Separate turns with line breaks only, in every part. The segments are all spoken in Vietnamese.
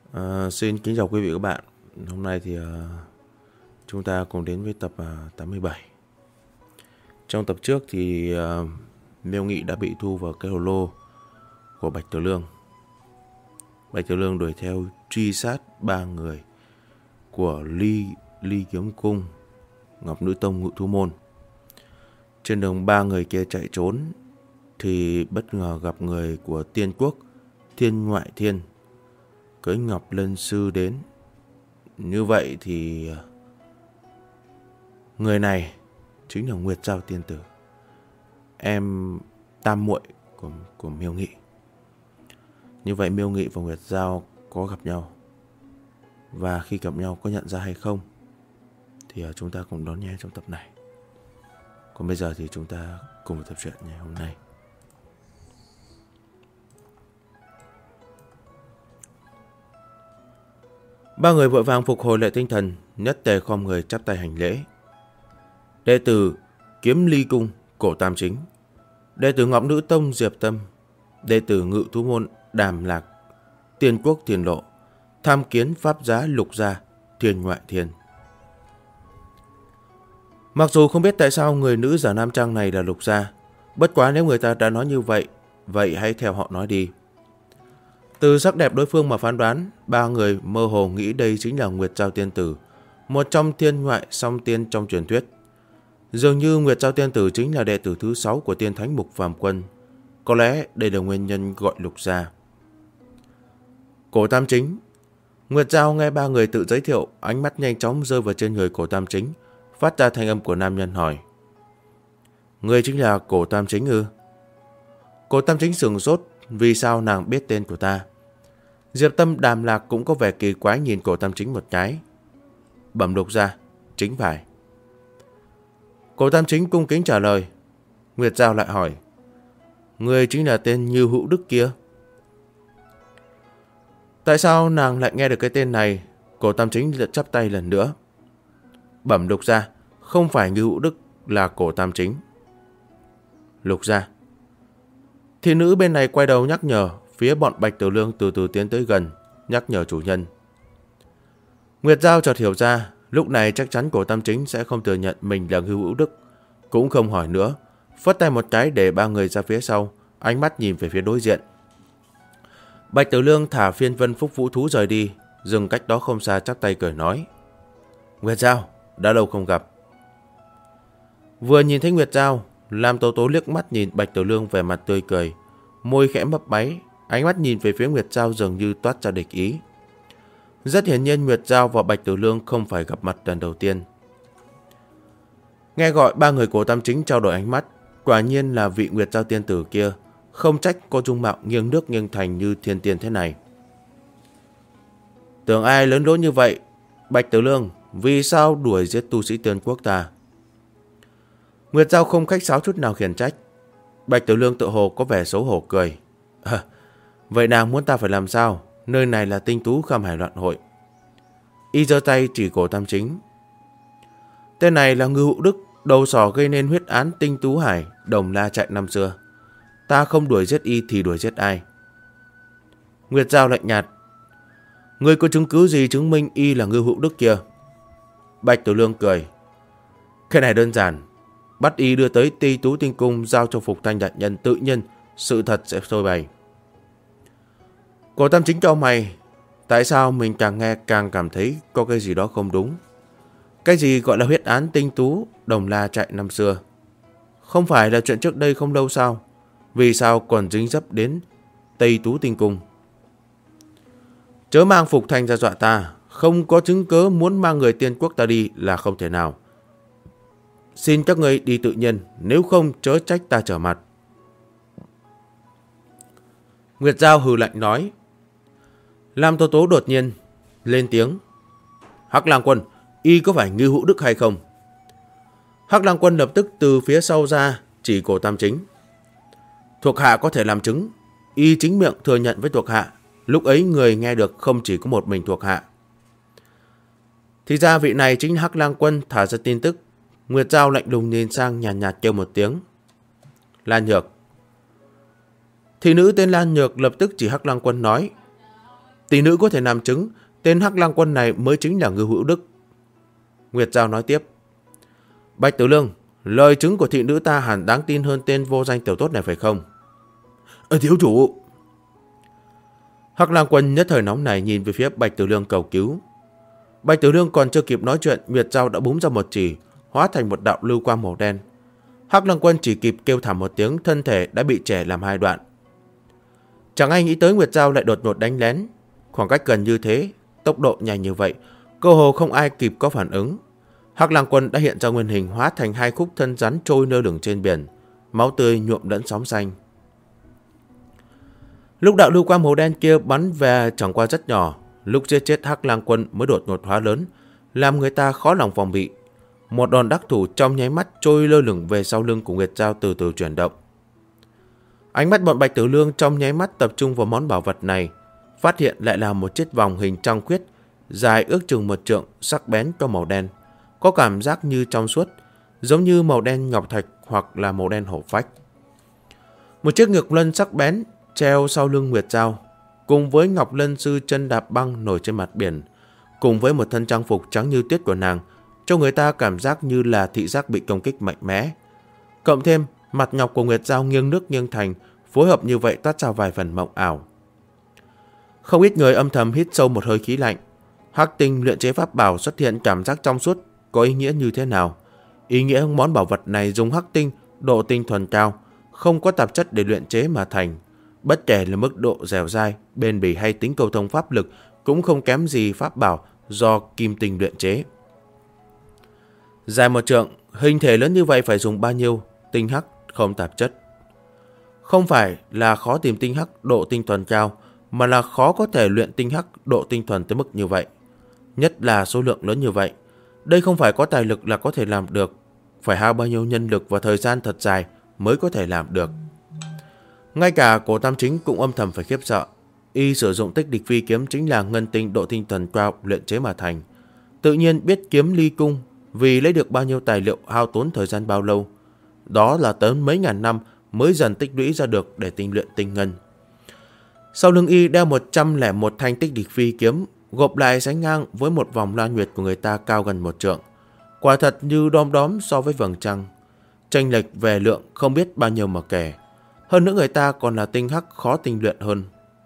Xin kính chào quý vị và các bạn. Hôm nay thì chúng ta cùng đến với tập 87. Trong tập trước thì Miêu Nghị đã bị thu vào cái hồ lô của Bạch Tiểu Lương. Bạch Tiểu Lương đuổi theo truy sát ba người của Ly Kiếm Cung, Ngọc Nữ Tông, Ngự Thú Môn. Trên đường ba người kia chạy trốn thì bất ngờ gặp người của Tiên Quốc, Thiên Ngoại Thiên, cưỡi Ngọc Lân Sư đến. Như vậy thì người này chính là Nguyệt Giao Tiên Tử, em tam muội của Miêu Nghị. Như vậy Miêu Nghị và Nguyệt Giao có gặp nhau, và khi gặp nhau có nhận ra hay không thì chúng ta cùng đón nghe trong tập này. Còn bây giờ thì chúng ta cùng vào tập truyện ngày hôm nay. Ba người vội vàng phục hồi lại tinh thần, nhất tề khom người chắp tay hành lễ. Đệ tử Kiếm Ly Cung Cổ Tam Chính, đệ tử Ngọc Nữ Tông Diệp Tâm, đệ tử Ngự Thú Môn Đàm Lạc, Tiên Quốc Tiền Lộ, tham kiến pháp giá Lục Gia Thiên Ngoại Thiên. Mặc dù không biết tại sao người nữ giả nam trang này là Lục Gia, bất quá nếu người ta đã nói như vậy, vậy hãy theo họ nói đi. Từ sắc đẹp đối phương mà phán đoán, ba người mơ hồ nghĩ đây chính là Nguyệt Giao Tiên Tử, một trong thiên ngoại song tiên trong truyền thuyết. Dường như Nguyệt Giao Tiên Tử chính là đệ tử thứ 6 của tiên thánh Mục Phàm Quân. Có lẽ đây là nguyên nhân gọi Lục Gia. Cổ Tam Chính. Nguyệt Giao nghe ba người tự giới thiệu, ánh mắt nhanh chóng rơi vào trên người Cổ Tam Chính, phát ra thanh âm của nam nhân hỏi: Ngươi chính là Cổ Tam Chính ư? Cổ Tam Chính sửng sốt, vì sao nàng biết tên của ta? Diệp Tâm, Đàm Lạc cũng có vẻ kỳ quái nhìn Cổ Tam Chính một cái. Bẩm Lục Gia, chính phải. Cổ Tam Chính cung kính trả lời. Nguyệt Giao lại hỏi: Ngươi chính là tên Như Hữu Đức kia? Tại sao nàng lại nghe được cái tên này? Cổ Tam Chính lại chắp tay lần nữa. Bẩm Lục Gia, không phải Như Hữu Đức, là Cổ Tam Chính. Lục Gia. Thị nữ bên này quay đầu nhắc nhở, phía bọn Bạch Tiểu Lương từ từ tiến tới gần, nhắc nhở chủ nhân. Nguyệt Giao chợt hiểu ra, lúc này chắc chắn Cổ Tam Chính sẽ không thừa nhận mình là Ngưu Hữu Đức, cũng không hỏi nữa, phất tay một cái để ba người ra phía sau, ánh mắt nhìn về phía đối diện. Bạch Tiểu Lương thả phiên vân phúc vũ thú rời đi, dừng cách đó không xa chắp tay cười nói: Nguyệt Giao, đã lâu không gặp. Vừa nhìn thấy Nguyệt Giao, Lam Tố Tố liếc mắt nhìn Bạch Tiểu Lương vẻ mặt tươi cười, môi khẽ mấp máy, ánh mắt nhìn về phía Nguyệt Giao dường như toát ra địch ý. Rất hiển nhiên Nguyệt Giao và Bạch Tiểu Lương không phải gặp mặt lần đầu tiên. Nghe gọi, ba người Cổ Tam Chính trao đổi ánh mắt, quả nhiên là vị Nguyệt Giao Tiên Tử kia, không trách có dung mạo nghiêng nước nghiêng thành như thiên tiên thế này. Tưởng ai lớn lối như vậy? Bạch Tiểu Lương, vì sao đuổi giết tu sĩ Tiên Quốc ta? Nguyệt Giao không khách sáo chút nào khiển trách. Bạch Tiểu Lương tự hồ có vẻ xấu hổ cười. Vậy nàng muốn ta phải làm sao? Nơi này là Tinh Tú Kham Hải Loạn Hội. Y giơ tay chỉ Cổ Tam Chính. Tên này là Ngưu Hữu Đức, đầu sỏ gây nên huyết án Tinh Tú Hải, Đồng La Trại năm xưa. Ta không đuổi giết y thì đuổi giết ai? Nguyệt Giao lạnh nhạt. Ngươi có chứng cứ gì chứng minh y là Ngưu Hữu Đức kia? Bạch Tiểu Lương cười. Cái này đơn giản. Bắt y đưa tới Ti Tú Tinh Cung, giao cho Phục Thanh đại nhân, tự nhiên sự thật sẽ phơi bày. Cổ Tam Chính cho mày. Tại sao mình càng nghe càng cảm thấy có cái gì đó không đúng? Cái gì gọi là huyết án Tinh Tú Đồng La Trại năm xưa? Không phải là chuyện trước đây không lâu sao? Vì sao còn dính dấp đến Tây Tú Tinh Cung? Chớ mang Phục Thanh ra dọa ta. Không có chứng cớ muốn mang người Tiên Quốc ta đi là không thể nào. Xin các ngươi đi tự nhiên, nếu không chớ trách ta trở mặt. Nguyệt Giao hừ lạnh nói. Lam Tố Tố đột nhiên lên tiếng. Hắc Lang Quân, y có phải Ngưu Hữu Đức hay không? Hắc Lang Quân lập tức từ phía sau ra chỉ Cổ Tam Chính. Thuộc hạ có thể làm chứng. Y chính miệng thừa nhận với thuộc hạ. Lúc ấy người nghe được không chỉ có một mình thuộc hạ. Thì ra vị này chính Hắc Lang Quân thả ra tin tức. Nguyệt Giao lạnh lùng nhìn sang, nhàn nhạt kêu một tiếng. Lan Nhược. Thị nữ tên Lan Nhược lập tức chỉ Hắc Lang Quân nói. Tỷ nữ có thể làm chứng tên Hắc Lang Quân này mới chính là Ngưu Hữu Đức. Nguyệt Giao nói tiếp. Bạch Tử Lương, lời chứng của thị nữ ta hẳn đáng tin hơn tên vô danh tiểu tốt này phải không? Thiếu chủ. Hắc Lang Quân nhất thời nóng này nhìn về phía Bạch Tử Lương cầu cứu. Bạch Tử Lương còn chưa kịp nói chuyện, Nguyệt Giao đã búng ra một chỉ, hóa thành một đạo lưu quang màu đen. Hắc Lang Quân chỉ kịp kêu thảm một tiếng, thân thể đã bị chẻ làm hai đoạn. Chẳng ai nghĩ tới Nguyệt Giao lại đột ngột đánh lén. Khoảng cách gần như thế, tốc độ nhanh như vậy, cơ hồ không ai kịp có phản ứng. Hắc Lang Quân đã hiện ra nguyên hình, hóa thành hai khúc thân rắn trôi lơ lửng trên biển, máu tươi nhuộm lẫn sóng xanh. Lúc đạo lưu quang màu đen kia bắn về chẳng qua rất nhỏ, lúc giết chết Hắc Lang Quân mới đột ngột hóa lớn, làm người ta khó lòng phòng bị. Một đòn đắc thủ trong nháy mắt trôi lơ lửng về sau lưng của Nguyệt Giao từ từ chuyển động. Ánh mắt bọn Bạch Tử Lương trong nháy mắt tập trung vào món bảo vật này, phát hiện lại là một chiếc vòng hình trăng khuyết, dài ước chừng 1 trượng, sắc bén có màu đen, có cảm giác như trong suốt, giống như màu đen ngọc thạch hoặc là màu đen hổ phách. Một chiếc ngọc lân sắc bén treo sau lưng Nguyệt Giao, cùng với ngọc lân sư chân đạp băng nổi trên mặt biển, cùng với một thân trang phục trắng như tuyết của nàng, cho người ta cảm giác như là thị giác bị công kích mạnh mẽ. Cộng thêm mặt ngọc của Nguyệt Giao nghiêng nước nghiêng thành, phối hợp như vậy toát ra vài phần mộng ảo. Không ít người âm thầm hít sâu một hơi khí lạnh. Hắc tinh luyện chế pháp bảo xuất hiện cảm giác trong suốt có ý nghĩa như thế nào? Ý nghĩa món bảo vật này dùng hắc tinh, độ tinh thuần cao, không có tạp chất để luyện chế mà thành. Bất kể là mức độ dẻo dai, bền bỉ hay tính cầu thông pháp lực cũng không kém gì pháp bảo do kim tinh luyện chế. Dài 1 trượng, hình thể lớn như vậy phải dùng bao nhiêu tinh hắc không tạp chất? Không phải là khó tìm tinh hắc độ tinh thuần cao, mà là khó có thể luyện tinh hắc độ tinh thuần tới mức như vậy. Nhất là số lượng lớn như vậy. Đây không phải có tài lực là có thể làm được, phải hao bao nhiêu nhân lực và thời gian thật dài mới có thể làm được. Ngay cả Cổ Tam Chính cũng âm thầm phải khiếp sợ. Y sử dụng tích địch phi kiếm chính là ngân tinh độ tinh thuần cao luyện chế mà thành. Tự nhiên biết kiếm ly cung vì lấy được bao nhiêu tài liệu hao tốn thời gian bao lâu. Đó là tới mấy ngàn năm mới dần tích lũy ra được để tinh luyện tinh ngân. Sau lưng Y đeo 101 thanh tích địch phi kiếm, gộp lại sánh ngang với một vòng loan nguyệt của người ta cao gần 1 trượng. Quả thật như đom đóm so với vầng trăng. Chênh lệch về lượng không biết bao nhiêu mà kể. Hơn nữa người ta còn là tinh hắc khó tinh luyện hơn.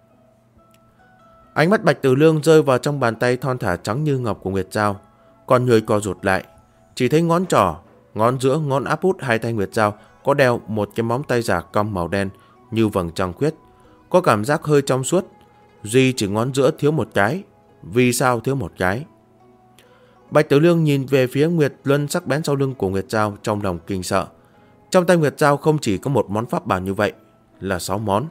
Ánh mắt Bạch Tử Lương rơi vào trong bàn tay thon thả trắng như ngọc của Nguyệt Giao. Con người co rụt lại, chỉ thấy ngón trỏ, ngón giữa, ngón áp út hai tay Nguyệt Giao có đeo một cái móng tay giả cong màu đen như vầng trăng khuyết, có cảm giác hơi trong suốt. Duy chỉ ngón giữa thiếu một cái. Vì sao thiếu một cái? Bạch Tử Lương nhìn về phía Nguyệt Luân sắc bén sau lưng của Nguyệt Giao, trong lòng kinh sợ. Trong tay Nguyệt Giao không chỉ có một món pháp bảo như vậy, là 6 món.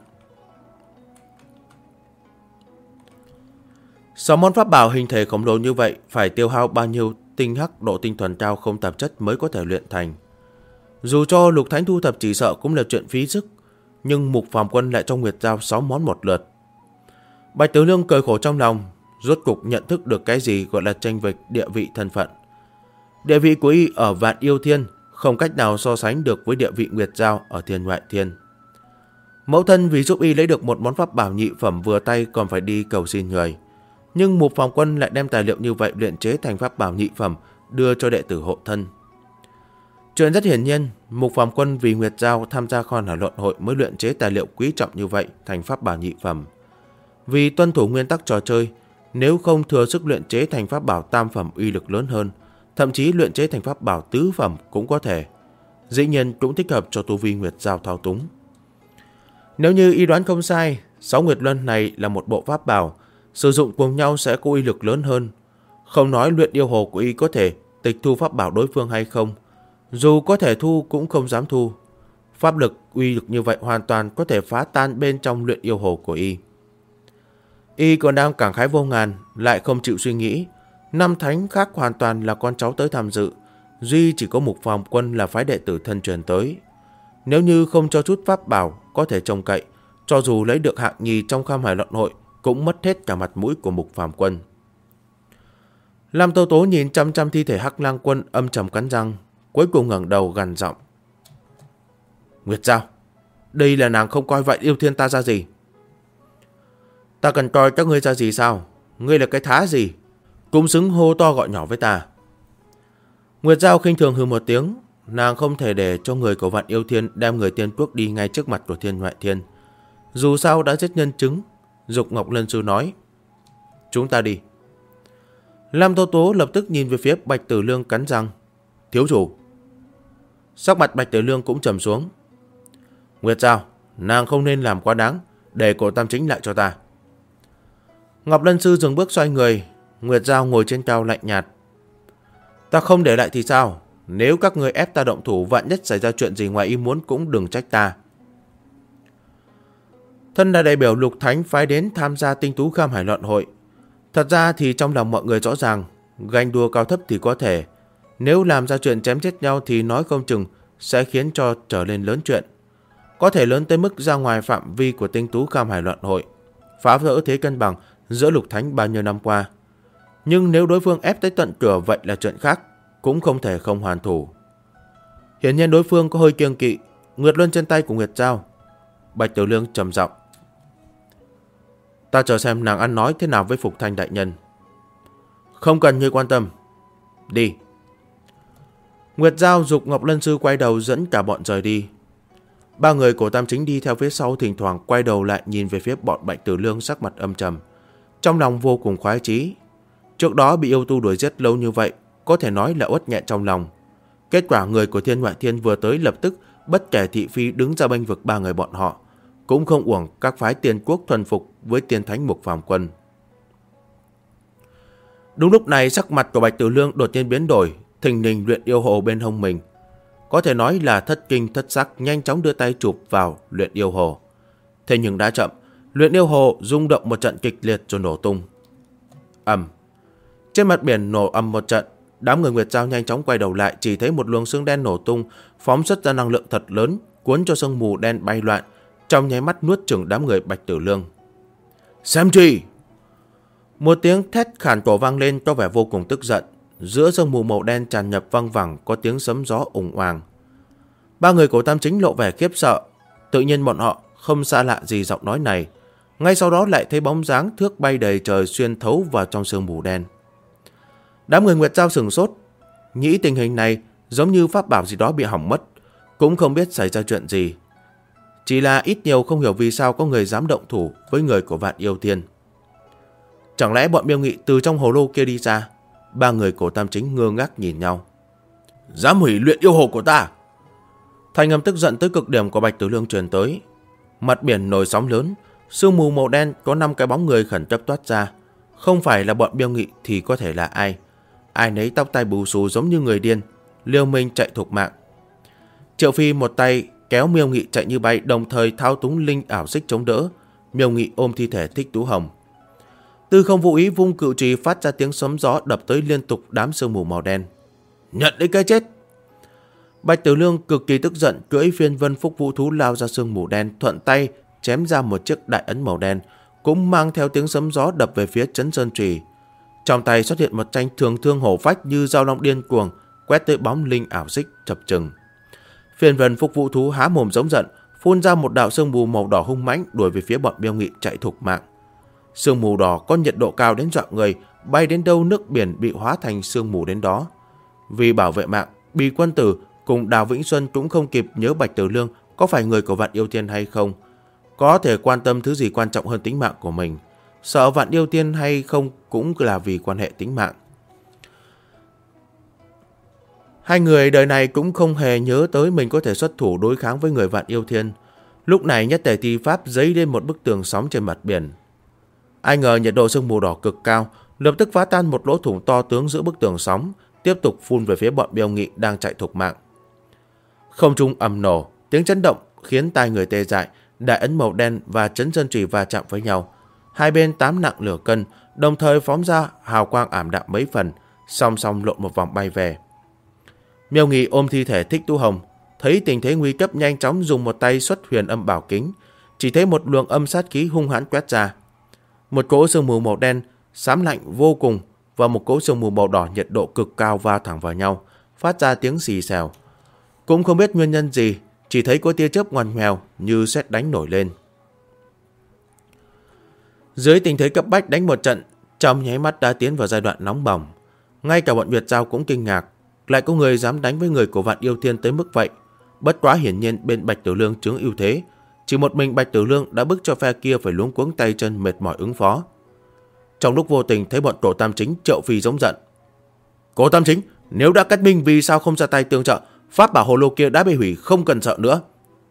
6 món pháp bảo hình thể khổng lồ như vậy phải tiêu hao bao nhiêu tinh hắc độ tinh thuần cao không tạp chất mới có thể luyện thành. Dù cho Lục Thánh thu thập chỉ sợ cũng là chuyện phí sức, nhưng Mục Phàm Quân lại cho Nguyệt Giao 6 món một lượt. Bạch Tử Lương cười khổ trong lòng, rốt cục nhận thức được cái gì gọi là chênh lệch địa vị thân phận. Địa vị của Y ở Vạn Yêu Thiên không cách nào so sánh được với địa vị Nguyệt Giao ở Thiên Ngoại Thiên. Mẫu thân vì giúp Y lấy được một món pháp bảo nhị phẩm vừa tay còn phải đi cầu xin người. Nhưng Mục Phàm Quân lại đem tài liệu như vậy luyện chế thành pháp bảo nhị phẩm đưa cho đệ tử hộ thân. Chuyện rất hiển nhiên, Mục Phàm Quân vì Nguyệt Giao tham gia Khon Hải Luận Hội mới luyện chế tài liệu quý trọng như vậy thành pháp bảo nhị phẩm. Vì tuân thủ nguyên tắc trò chơi, nếu không thừa sức luyện chế thành pháp bảo tam phẩm uy lực lớn hơn, thậm chí luyện chế thành pháp bảo tứ phẩm cũng có thể. Dĩ nhiên cũng thích hợp cho tu vi Nguyệt Giao thao túng. Nếu như Y đoán không sai, 6 Nguyệt Luân này là một bộ pháp bảo, sử dụng cùng nhau sẽ có uy lực lớn hơn. Không nói luyện yêu hồ của Y có thể tịch thu pháp bảo đối phương hay không, dù có thể thu cũng không dám thu. Pháp lực uy lực như vậy hoàn toàn có thể phá tan bên trong luyện yêu hồ của Y. Y còn đang cảm khái vô ngàn, lại không chịu suy nghĩ. 5 thánh khác hoàn toàn là con cháu tới tham dự, duy chỉ có Mục Phàm Quân là phái đệ tử thân truyền tới. Nếu như không cho chút pháp bảo có thể trông cậy, cho dù lấy được hạng nhì trong Kham Hải Luận Hội cũng mất hết cả mặt mũi của Mục Phàm Quân. Lam Tố Tố nhìn chăm chăm thi thể Hắc Lang Quân, âm trầm cắn răng, cuối cùng ngẩng đầu gằn giọng: Nguyệt Giao, đây là nàng không coi Vạn Yêu Thiên ta ra gì? Ta cần coi các ngươi ra gì sao? Ngươi là cái thá gì? Cũng xứng hô to gọi nhỏ với ta. Nguyệt Giao khinh thường hừ một tiếng. Nàng không thể để cho người của Vạn Yêu Thiên đem người Tiên Quốc đi ngay trước mặt của Thiên Ngoại Thiên. Dù sao đã giết nhân chứng. Dục Ngọc Lân Sư nói: chúng ta đi. Lam Tố Tố lập tức nhìn về phía Bạch Tử Lương cắn răng: thiếu chủ. Sắc mặt Bạch Tử Lương cũng trầm xuống. Nguyệt Giao, nàng không nên làm quá đáng, để cổ Tam Chính lại cho ta. Ngọc Lân Sư dừng bước xoay người. Nguyệt Giao ngồi trên cao lạnh nhạt: ta không để lại thì sao? Nếu các người ép ta động thủ, vạn nhất xảy ra chuyện gì ngoài ý muốn cũng đừng trách ta. Thân là đại biểu Lục Thánh phái đến tham gia Tinh Tú Kham Hải Luận Hội. Thật ra thì trong lòng mọi người rõ ràng, ganh đua cao thấp thì có thể, nếu làm ra chuyện chém chết nhau thì nói không chừng sẽ khiến cho trở lên lớn chuyện. Có thể lớn tới mức ra ngoài phạm vi của Tinh Tú Kham Hải Luận Hội, phá vỡ thế cân bằng giữa Lục Thánh bao nhiêu năm qua. Nhưng nếu đối phương ép tới tận cửa, vậy là chuyện khác, cũng không thể không hoàn thủ. Hiển nhiên đối phương có hơi kiêng kỵ Nguyệt Luân trên tay của Nguyệt Giao. Bạch Tử Lương trầm giọng: ta chờ xem nàng ăn nói thế nào với Phục Thanh đại nhân. Không cần ngươi quan tâm. Đi. Nguyệt Giao dục Ngọc Lân Sư quay đầu dẫn cả bọn rời đi. Ba người của Tam Chính đi theo phía sau, thỉnh thoảng quay đầu lại nhìn về phía bọn Bạch Tử Lương, sắc mặt âm trầm, trong lòng vô cùng khoái chí. Trước đó bị yêu tu đuổi giết lâu như vậy, có thể nói là uất nghẹn trong lòng. Kết quả người của Thiên Ngoại Thiên vừa tới lập tức bất kể thị phi đứng ra bênh vực ba người bọn họ, cũng không uổng các phái Tiên Quốc thuần phục với Tiên Thánh Mục Phàm Quân. Đúng lúc này, sắc mặt của Bạch Tử Lương đột nhiên biến đổi, thình lình luyện yêu hồ bên hông mình, có thể nói là thất kinh thất sắc, nhanh chóng đưa tay chụp vào luyện yêu hồ. Thế nhưng đã chậm, luyện yêu hồ rung động một trận kịch liệt rồi nổ tung. Ầm. Trên mặt biển nổ ầm một trận, đám người Nguyệt Giao nhanh chóng quay đầu lại, chỉ thấy một luồng sương đen nổ tung, phóng xuất ra năng lượng thật lớn, cuốn cho sương mù đen bay loạn, trong nháy mắt nuốt chửng đám người Bạch Tử Lương. Xem truy! Một tiếng thét khản cổ vang lên, có vẻ vô cùng tức giận. Giữa sương mù màu đen tràn nhập văng vẳng, có tiếng sấm gió ùng oàng. Ba người của Tam Chính lộ vẻ khiếp sợ. Tự nhiên bọn họ không xa lạ gì giọng nói này. Ngay sau đó lại thấy bóng dáng thước bay đầy trời xuyên thấu vào trong sương mù đen. Đám người Nguyệt Giao sửng sốt, nghĩ tình hình này giống như pháp bảo gì đó bị hỏng mất, cũng không biết xảy ra chuyện gì. Chỉ là ít nhiều không hiểu vì sao có người dám động thủ với người của Vạn Yêu Thiên. Chẳng lẽ bọn Miêu Nghị từ trong hồ lô kia đi ra? Ba người của Tam Chính ngơ ngác nhìn nhau. Dám hủy luyện yêu hồ của ta! Thanh âm tức giận tới cực điểm của Bạch Tử Lương truyền tới. Mặt biển nổi sóng lớn, sương mù màu đen có 5 cái bóng người khẩn cấp toát ra. Không phải là bọn Miêu Nghị thì có thể là ai? Ai nấy tóc tai bù xù giống như người điên, liều mình chạy thục mạng. Triệu Phi một tay kéo Miêu Nghị chạy như bay, đồng thời thao túng linh ảo xích chống đỡ. Miêu Nghị ôm thi thể Thích Tú Hồng. Tư Không vô ý vung cự trì, phát ra tiếng sấm gió đập tới liên tục đám sương mù màu đen. Nhận lấy cái chết! Bạch Tử Lương cực kỳ tức giận, cưỡi Phiên Vân Phúc Vũ Thú lao ra sương mù đen, thuận tay chém ra một chiếc đại ấn màu đen, cũng mang theo tiếng sấm gió đập về phía Trấn Sơn Trì. Trong tay xuất hiện một tranh thường thương hổ phách như dao long điên cuồng, quét tới bóng linh ảo xích chập chừng. Phiên Vân Phúc Vũ Thú há mồm giống giận, phun ra một đạo sương mù màu đỏ hung mãnh đuổi về phía bọn Miêu Nghị chạy thục mạng. Sương mù đỏ có nhiệt độ cao đến dọa người, bay đến đâu nước biển bị hóa thành sương mù đến đó. Vì bảo vệ mạng, Bì Quân Tử cùng Đào Vĩnh Xuân cũng không kịp nhớ Bạch Tử Lương có phải người của Vạn Yêu Thiên hay không, có thể quan tâm thứ gì quan trọng hơn tính mạng của mình. Sợ Vạn Yêu Thiên hay không cũng là vì quan hệ tính mạng. Hai người đời này cũng không hề nhớ tới mình có thể xuất thủ đối kháng với người Vạn Yêu Thiên. Lúc này nhất tề thi pháp giấy lên một bức tường sóng trên mặt biển. Ai ngờ nhiệt độ sương mù đỏ cực cao, lập tức phá tan một lỗ thủng to tướng giữa bức tường sóng, tiếp tục phun về phía bọn Miêu Nghị đang chạy thục mạng. Không trung ầm nổ, tiếng chấn động khiến tai người tê dại, đại ấn màu đen và Trấn Sơn Trì va chạm với nhau. Hai bên 8 nặng lửa cân, đồng thời phóng ra hào quang ảm đạm mấy phần, song song lộn một vòng bay về. Miêu Nghị ôm thi thể Thích Tú Hồng, thấy tình thế nguy cấp nhanh chóng dùng một tay xuất Huyền Âm Bảo Kính, chỉ thấy một luồng âm sát khí hung hãn quét ra. Một cỗ sương mù màu đen xám lạnh vô cùng và một cỗ sương mù màu đỏ nhiệt độ cực cao va thẳng vào nhau, phát ra tiếng xì xèo. Cũng không biết nguyên nhân gì, chỉ thấy có tia chớp ngoằn ngoèo như sét đánh nổi lên. Dưới tình thế cấp bách đánh một trận, trong nháy mắt đã tiến vào giai đoạn nóng bỏng. Ngay cả bọn Nguyệt Giao cũng kinh ngạc, lại có người dám đánh với người của Vạn Yêu Thiên tới mức vậy. Bất quá hiển nhiên bên Bạch Tiểu Lương chiếm ưu thế, chỉ một mình Bạch Tiểu Lương đã bức cho phe kia phải luống cuống tay chân mệt mỏi ứng phó. Trong lúc vô tình thấy bọn Cổ Tam Chính, Triệu Phi giống giận. Cổ Tam Chính, nếu đã kết minh vì sao không ra tay tương trợ? Pháp bảo hồ lô kia đã bị hủy, không cần sợ nữa.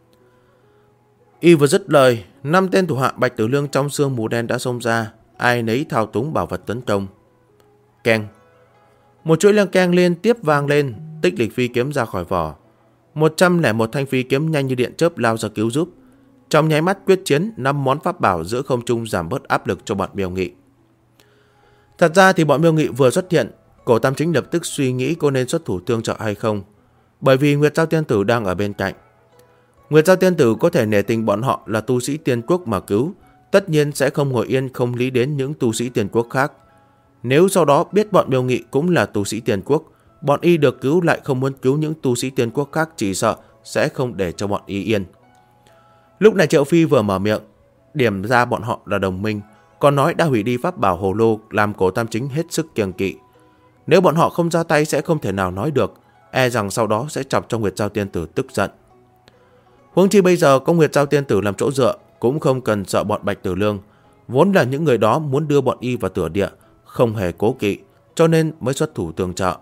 Y vừa dứt lời, 5 tên thủ hạ Bạch Tiểu Lương trong sương mù đen đã xông ra, ai nấy thao túng bảo vật tấn công. Keng. Một chuỗi leng keng liên tiếp vang lên, Tích Lịch phi kiếm ra khỏi vỏ. 101 thanh phi kiếm nhanh như điện chớp lao ra cứu giúp. Trong nháy mắt quyết chiến, 5 món pháp bảo giữa không trung giảm bớt áp lực cho bọn Miêu Nghị. Thật ra thì bọn Miêu Nghị vừa xuất hiện, Cổ Tam Chính lập tức suy nghĩ có nên xuất thủ tương trợ hay không, bởi vì Nguyệt Giao Tiên Tử đang ở bên cạnh. Nguyệt Giao Tiên Tử có thể nể tình bọn họ là tu sĩ tiên quốc mà cứu, tất nhiên sẽ không ngồi yên không lý đến những tu sĩ tiên quốc khác. Nếu sau đó biết bọn Miêu Nghị cũng là tu sĩ tiên quốc, bọn y được cứu lại không muốn cứu những tu sĩ tiên quốc khác, chỉ sợ sẽ không để cho bọn y yên. Lúc này Triệu Phi vừa mở miệng, điểm ra bọn họ là đồng minh, còn nói đã hủy đi pháp bảo hồ lô, làm Cổ Tam Chính hết sức kiêng kỵ. Nếu bọn họ không ra tay sẽ không thể nào nói được, e rằng sau đó sẽ chọc cho Nguyệt Giao Tiên Tử tức giận. Huống chi bây giờ có Nguyệt Giao Tiên Tử làm chỗ dựa, cũng không cần sợ bọn Bạch Tiểu Lương. Vốn là những người đó muốn đưa bọn y vào tửa địa, không hề cố kỵ, cho nên mới xuất thủ tương trợ.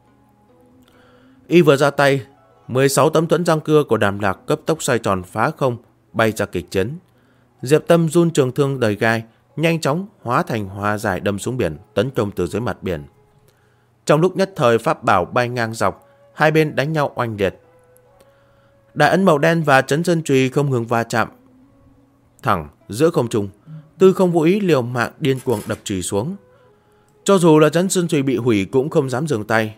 Y vừa ra tay, 16 tấm thuẫn răng cưa của Đàm Lạc cấp tốc xoay tròn phá không, bay ra kịch chiến. Diệp Tâm run trường thương đầy gai, nhanh chóng hóa thành hoa dài đâm xuống biển, tấn công từ dưới mặt biển. Trong lúc nhất thời pháp bảo bay ngang dọc, hai bên đánh nhau oanh liệt. Đại ấn màu đen và Trấn Sơn Chùy không ngừng va chạm thẳng giữa không trung. Tư Không vô ý liều mạng điên cuồng đập chùy xuống. Cho dù là Trấn Sơn Chùy bị hủy cũng không dám dừng tay.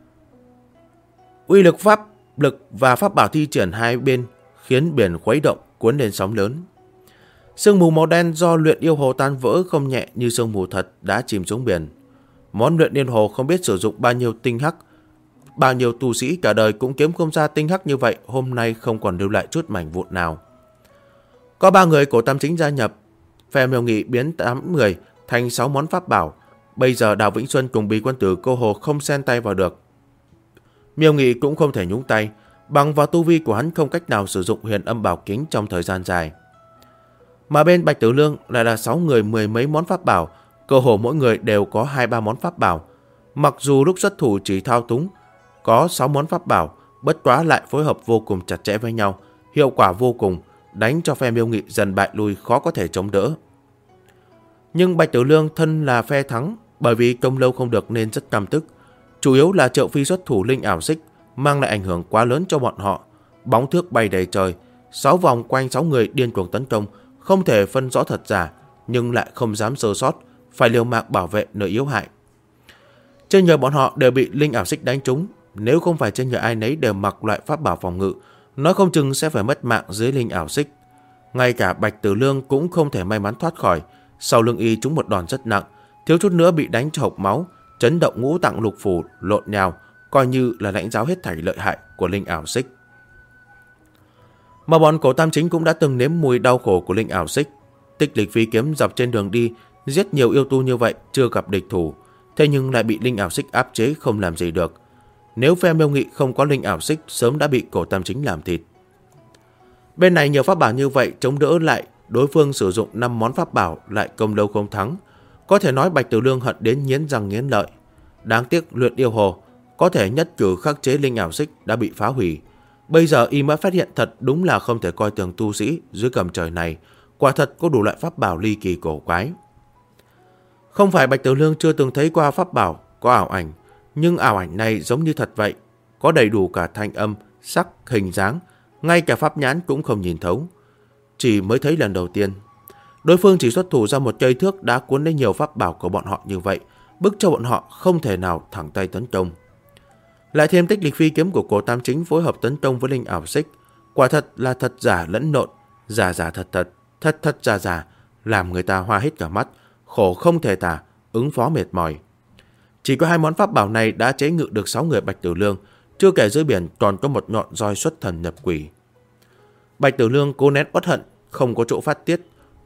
Uy lực pháp lực và pháp bảo thi triển hai bên khiến biển khuấy động, cuốn lên sóng lớn. Sương mù màu đen do luyện yêu hồ tan vỡ không nhẹ như sương mù thật đã chìm xuống biển. Món luyện yêu hồ không biết sử dụng bao nhiêu tinh hắc, bao nhiêu tu sĩ cả đời cũng kiếm không ra tinh hắc như vậy, hôm nay không còn lưu lại chút mảnh vụn nào. Có 3 người Cổ Tam Chính gia nhập, phe Miêu Nghị biến 8 người thành 6 món pháp bảo. Bây giờ Đào Vĩnh Xuân cùng Bì Quân Tử cơ hồ không xen tay vào được. Miêu Nghị cũng không thể nhúng tay, bằng vào tu vi của hắn không cách nào sử dụng huyền âm bảo kính trong thời gian dài. Mà bên Bạch Tiểu Lương lại là 6 người 10 mấy món pháp bảo, cơ hồ mỗi người đều có 2-3 món pháp bảo. Mặc dù lúc xuất thủ chỉ thao túng có 6 món pháp bảo, bất quá lại phối hợp vô cùng chặt chẽ với nhau, hiệu quả vô cùng, đánh cho phe Miêu Nghị dần bại lui, khó có thể chống đỡ. Nhưng Bạch Tiểu Lương thân là phe thắng, bởi vì công lâu không được nên rất căm tức. Chủ yếu là Triệu Phi xuất thủ linh ảo xích, mang lại ảnh hưởng quá lớn cho bọn họ. Bóng thước bay đầy trời, 6 vòng quanh 6 người điên cuồng tấn công, không thể phân rõ thật giả, nhưng lại không dám sơ sót, phải liều mạng bảo vệ nơi yếu hại. Trên nhờ bọn họ đều bị linh ảo xích đánh trúng, nếu không phải trên nhờ ai nấy đều mặc loại pháp bảo phòng ngự, nói không chừng sẽ phải mất mạng dưới linh ảo xích. Ngay cả Bạch Tử Lương cũng không thể may mắn thoát khỏi, sau lưng y trúng một đòn rất nặng, thiếu chút nữa bị đánh cho hộc máu, chấn động ngũ tạng lục phủ, lộn nhào, coi như là lãnh giáo hết thảy lợi hại của linh ảo xích. Mà bọn Cổ Tam Chính cũng đã từng nếm mùi đau khổ của linh ảo xích. Tích Lịch phi kiếm dọc trên đường đi, giết nhiều yêu tu như vậy chưa gặp địch thủ, thế nhưng lại bị linh ảo xích áp chế không làm gì được. Nếu phe Miêu Nghị không có linh ảo xích, sớm đã bị Cổ Tam Chính làm thịt. Bên này nhiều pháp bảo như vậy chống đỡ lại, đối phương sử dụng 5 món pháp bảo lại công lâu không thắng. Có thể nói Bạch Tiểu Lương hận đến nghiến răng nghiến lợi. Đáng tiếc luyện yêu hồ có thể nhất cử khắc chế linh ảo xích đã bị phá hủy. Bây giờ y mới phát hiện thật đúng là không thể coi thường tu sĩ dưới gầm trời này, quả thật có đủ loại pháp bảo ly kỳ cổ quái. Không phải Bạch Tiểu Lương chưa từng thấy qua pháp bảo có ảo ảnh, nhưng ảo ảnh này giống như thật vậy, có đầy đủ cả thanh âm, sắc, hình dáng, ngay cả pháp nhãn cũng không nhìn thấu. Chỉ mới thấy lần đầu tiên, đối phương chỉ xuất thủ ra một cây thước đã cuốn lấy nhiều pháp bảo của bọn họ như vậy, bức cho bọn họ không thể nào thẳng tay tấn công. Lại thêm Tích Lịch phi kiếm của Cổ Tam Chính phối hợp tấn công với linh ảo xích, quả thật là thật giả lẫn lộn, giả giả thật thật, thật thật giả giả, làm người ta hoa hết cả mắt, khổ không thể tả, ứng phó mệt mỏi. Chỉ có 2 món pháp bảo này đã chế ngự được 6 người Bạch Tiểu Lương, chưa kể dưới biển còn có một nhọn roi xuất thần nhập quỷ. Bạch Tiểu Lương cố nén uất hận, không có chỗ phát tiết,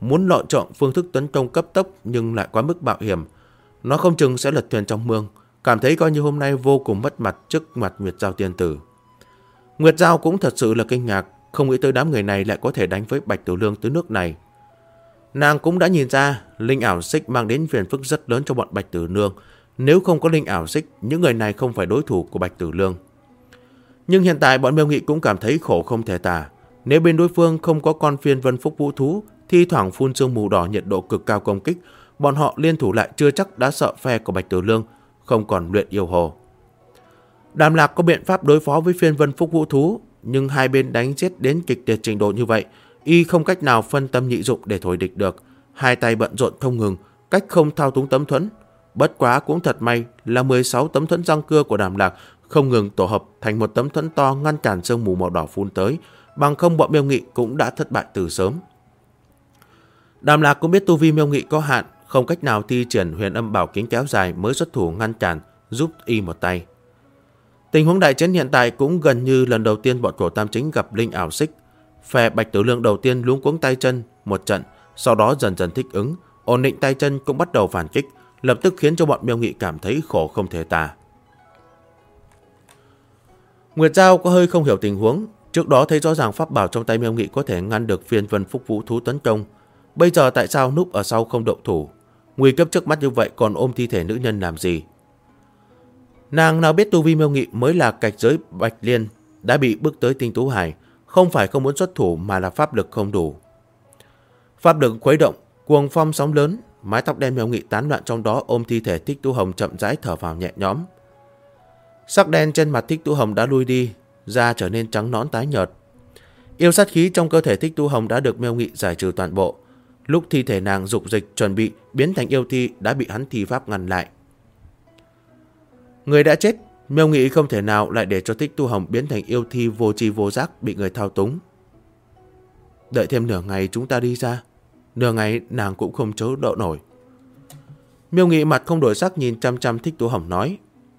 muốn lựa chọn phương thức tấn công cấp tốc nhưng lại quá mức mạo hiểm. Nó không chừng sẽ lật thuyền trong mương, cảm thấy coi như hôm nay vô cùng mất mặt trước mặt Nguyệt Giao tiên tử. Nguyệt Giao cũng thật sự là kinh ngạc, không nghĩ tới đám người này lại có thể đánh với Bạch Tiểu Lương tới nước này. Nàng cũng đã nhìn ra linh ảo xích mang đến phiền phức rất lớn cho bọn Bạch Tử Lương. Nếu không có linh ảo xích, những người này không phải đối thủ của Bạch Tử Lương. Nhưng hiện tại bọn Miêu Nghị cũng cảm thấy khổ không thể tả. Nếu bên đối phương không có con phiên vân phúc vũ thú, thi thoảng phun sương mù đỏ nhiệt độ cực cao công kích, bọn họ liên thủ lại chưa chắc đã sợ phe của Bạch Tử Lương, không còn luyện yêu hồ. Đàm Lạc có biện pháp đối phó với phiên vân phúc vũ thú, nhưng hai bên đánh giết đến kịch liệt trình độ như vậy, y không cách nào phân tâm nhị dụng để thổi địch được. Hai tay bận rộn không ngừng, cách không thao túng tấm thuẫn. Bất quá cũng thật may là 16 tấm thuẫn răng cưa của Đàm Lạc không ngừng tổ hợp thành một tấm thuẫn to ngăn cản sương mù màu đỏ phun tới, bằng không bọn Miêu Nghị cũng đã thất bại từ sớm. Đàm Lạc cũng biết tu vi Miêu Nghị có hạn, không cách nào thi triển huyền âm bảo kính kéo dài mới xuất thủ ngăn cản, giúp y một tay. Tình huống đại chiến hiện tại cũng gần như lần đầu tiên bọn Cổ Tam Chính gặp linh ảo xích. Phe Bạch Tử Lương đầu tiên luống cuống tay chân một trận, sau đó dần dần thích ứng, ổn định tay chân cũng bắt đầu phản kích, lập tức khiến cho bọn Miêu Nghị cảm thấy khổ không thể tả. Nguyệt Giao có hơi không hiểu tình huống, trước đó thấy rõ ràng pháp bảo trong tay Miêu Nghị có thể ngăn được phiên vân phúc vũ thú tấn công, bây giờ tại sao núp ở sau không động thủ? Nguy cấp trước mắt như vậy còn ôm thi thể nữ nhân làm gì? Nàng nào biết tu vi Miêu Nghị mới là cạch giới Bạch Liên, đã bị bước tới Tinh Tú Hải, không phải không muốn xuất thủ mà là pháp lực không đủ. Pháp lực khuấy động, cuồng phong sóng lớn, mái tóc đen Miêu Nghị tán loạn trong đó ôm thi thể Thích Tú Hồng chậm rãi thở vào nhẹ nhõm. Sắc đen trên mặt Thích Tú Hồng đã lui đi, da trở nên trắng nõn tái nhợt. Yêu sát khí trong cơ thể Thích Tú Hồng đã được Miêu Nghị giải trừ toàn bộ. Lúc thi thể nàng dục dịch chuẩn bị biến thành yêu thi đã bị hắn thi pháp ngăn lại. Người đã chết, Miêu Nghị không thể nào lại để cho Thích Tu Hồng biến thành yêu thi vô tri vô giác bị người thao túng. Đợi thêm nửa ngày chúng ta đi ra, nửa ngày nàng cũng không chớ đỡ nổi. Miêu Nghị mặt không đổi sắc nhìn chăm chăm Thích Tu Hồng nói: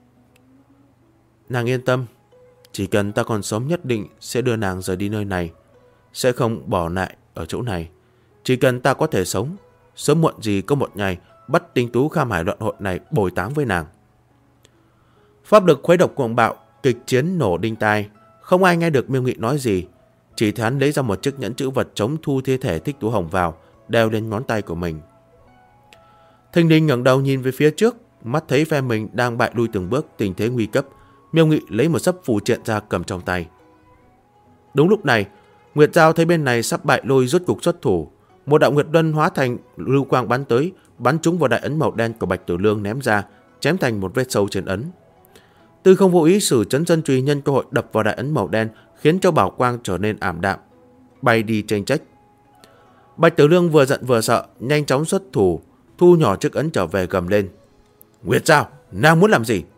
Nàng yên tâm, chỉ cần ta còn sống nhất định sẽ đưa nàng rời đi nơi này, sẽ không bỏ lại ở chỗ này. Chỉ cần ta có thể sống, sớm muộn gì có một ngày bắt Tinh Tú Kham Hải loạn hội này bồi táng với nàng. Pháp lực khuấy độc cuồng bạo, kịch chiến nổ đinh tai, không ai nghe được Miêu Nghị nói gì, chỉ thấy hắn lấy ra một chiếc nhẫn chữ vật chống thu thi thể Thích Tú Hồng vào, đeo lên ngón tay của mình. Thinh Linh ngẩng đầu nhìn về phía trước, mắt thấy phe mình đang bại lui từng bước, tình thế nguy cấp. Miêu Nghị lấy một sấp phù triện ra cầm trong tay. Đúng lúc này, Nguyệt Giao thấy bên này sắp bại lui rốt cục xuất thủ, một đạo nguyệt luân hóa thành lưu quang bắn tới, bắn trúng vào đại ấn màu đen của Bạch Tử Lương ném ra, chém thành một vết sâu trên ấn. Tư không vô ý sử chấn dân truy nhân cơ hội đập vào đại ấn màu đen, khiến cho bảo quang trở nên ảm đạm, bay đi tranh trách. Bạch Tử Lương vừa giận vừa sợ, nhanh chóng xuất thủ, thu nhỏ chiếc ấn trở về gầm lên: Nguyệt Giao, nàng muốn làm gì?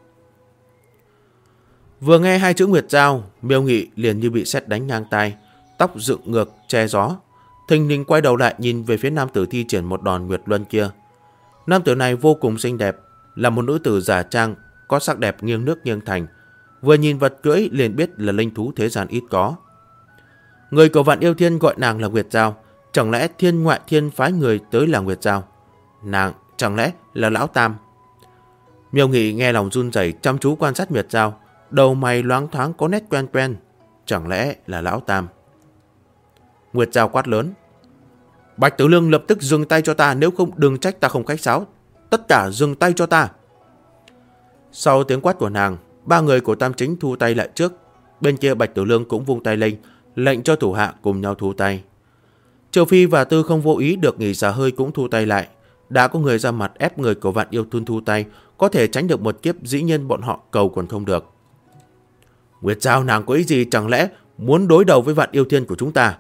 Vừa nghe hai chữ Nguyệt Giao, Miêu Nghị liền như bị sét đánh ngang tai, tóc dựng ngược che gió. Thình lình quay đầu lại nhìn về phía nam tử thi triển một đòn Nguyệt Luân kia. Nam tử này vô cùng xinh đẹp, là một nữ tử giả trang, có sắc đẹp nghiêng nước nghiêng thành. Vừa nhìn vật cưỡi liền biết là linh thú thế gian ít có. Người của Vạn Yêu Thiên gọi nàng là Nguyệt Giao, chẳng lẽ Thiên Ngoại Thiên phái người tới là Nguyệt Giao? Nàng chẳng lẽ là Lão Tam? Miêu Nghị nghe lòng run rẩy, chăm chú quan sát Nguyệt Giao, đầu mày loáng thoáng có nét quen quen, chẳng lẽ là Lão Tam? Nguyệt Giao quát lớn: Bạch Tử Lương lập tức dừng tay cho ta, nếu không đừng trách ta không khách sáo. Tất cả dừng tay cho ta. Sau tiếng quát của nàng, ba người của Tam Chính thu tay lại trước. Bên kia Bạch Tử Lương cũng vung tay lên, lệnh cho thủ hạ cùng nhau thu tay. Triệu Phi và Tư không vô ý được nghỉ xả hơi cũng thu tay lại. Đã có người ra mặt ép người của Vạn Yêu Thôn thu tay, có thể tránh được một kiếp, dĩ nhiên bọn họ cầu còn không được. Nguyệt Giao nàng có ý gì, chẳng lẽ muốn đối đầu với Vạn Yêu Thiên của chúng ta?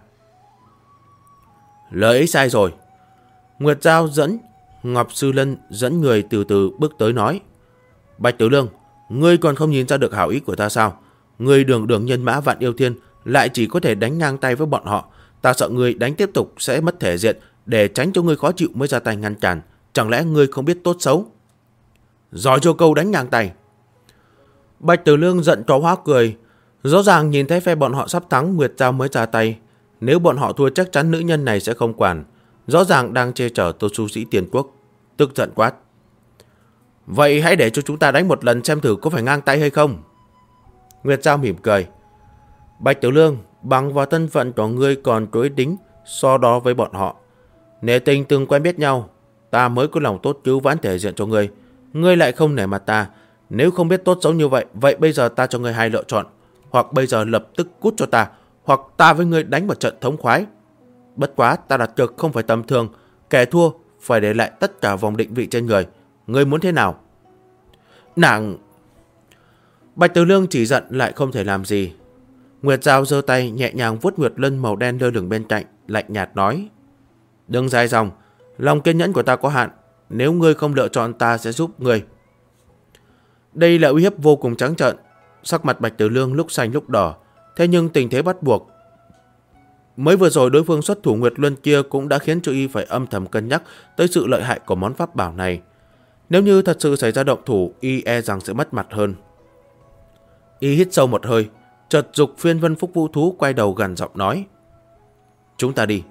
Lời ấy sai rồi. Nguyệt Giao dẫn Ngọc Sư Lân dẫn người từ từ bước tới nói: Bạch Tử Lương, ngươi còn không nhìn ra được hảo ý của ta sao? Ngươi đường đường nhân mã Vạn Yêu Thiên lại chỉ có thể đánh ngang tay với bọn họ. Ta sợ ngươi đánh tiếp tục sẽ mất thể diện, để tránh cho ngươi khó chịu mới ra tay ngăn cản. Chẳng lẽ ngươi không biết tốt xấu? Giỏi cho câu đánh ngang tay. Bạch Tử Lương giận chó hóa cười. Rõ ràng nhìn thấy phe bọn họ sắp thắng, Nguyệt Giao mới ra tay. Nếu bọn họ thua chắc chắn nữ nhân này sẽ không quản. rõ ràng đang che chở tu sĩ Tiên Quốc, tức giận quát. Vậy hãy để cho chúng ta đánh một lần xem thử có phải ngang tay hay không. Nguyệt Giao mỉm cười. Bạch Tiểu Lương, bằng vào thân phận của ngươi còn đối đính so đó với bọn họ. Nể tình từng quen biết nhau, ta mới có lòng tốt cứu vãn thể diện cho ngươi. Ngươi lại không nể mặt ta. Nếu không biết tốt xấu như vậy, vậy bây giờ ta cho ngươi hai lựa chọn. Hoặc bây giờ lập tức cút cho ta, hoặc ta với ngươi đánh một trận thống khoái. Bất quá ta đặt cược không phải tầm thường, kẻ thua phải để lại tất cả vòng định vị trên người. Ngươi muốn thế nào? Nàng... Bạch Tiểu Lương chỉ giận lại không thể làm gì. Nguyệt Giao giơ tay nhẹ nhàng vuốt nguyệt lân màu đen lơ lửng bên cạnh, lạnh nhạt nói. Đừng dài dòng, lòng kiên nhẫn của ta có hạn. Nếu ngươi không lựa chọn ta sẽ giúp ngươi. Đây là uy hiếp vô cùng trắng trợn. Sắc mặt Bạch Tiểu Lương lúc xanh lúc đỏ. Thế nhưng tình thế bắt buộc. Mới vừa rồi đối phương xuất thủ Nguyệt Luân kia cũng đã khiến cho y phải âm thầm cân nhắc tới sự lợi hại của món pháp bảo này. Nếu như thật sự xảy ra động thủ, y e rằng sẽ mất mặt hơn. Y hít sâu một hơi, chợt giục Phiên Vân Phúc Vũ Thú quay đầu gằn giọng nói. Chúng ta đi.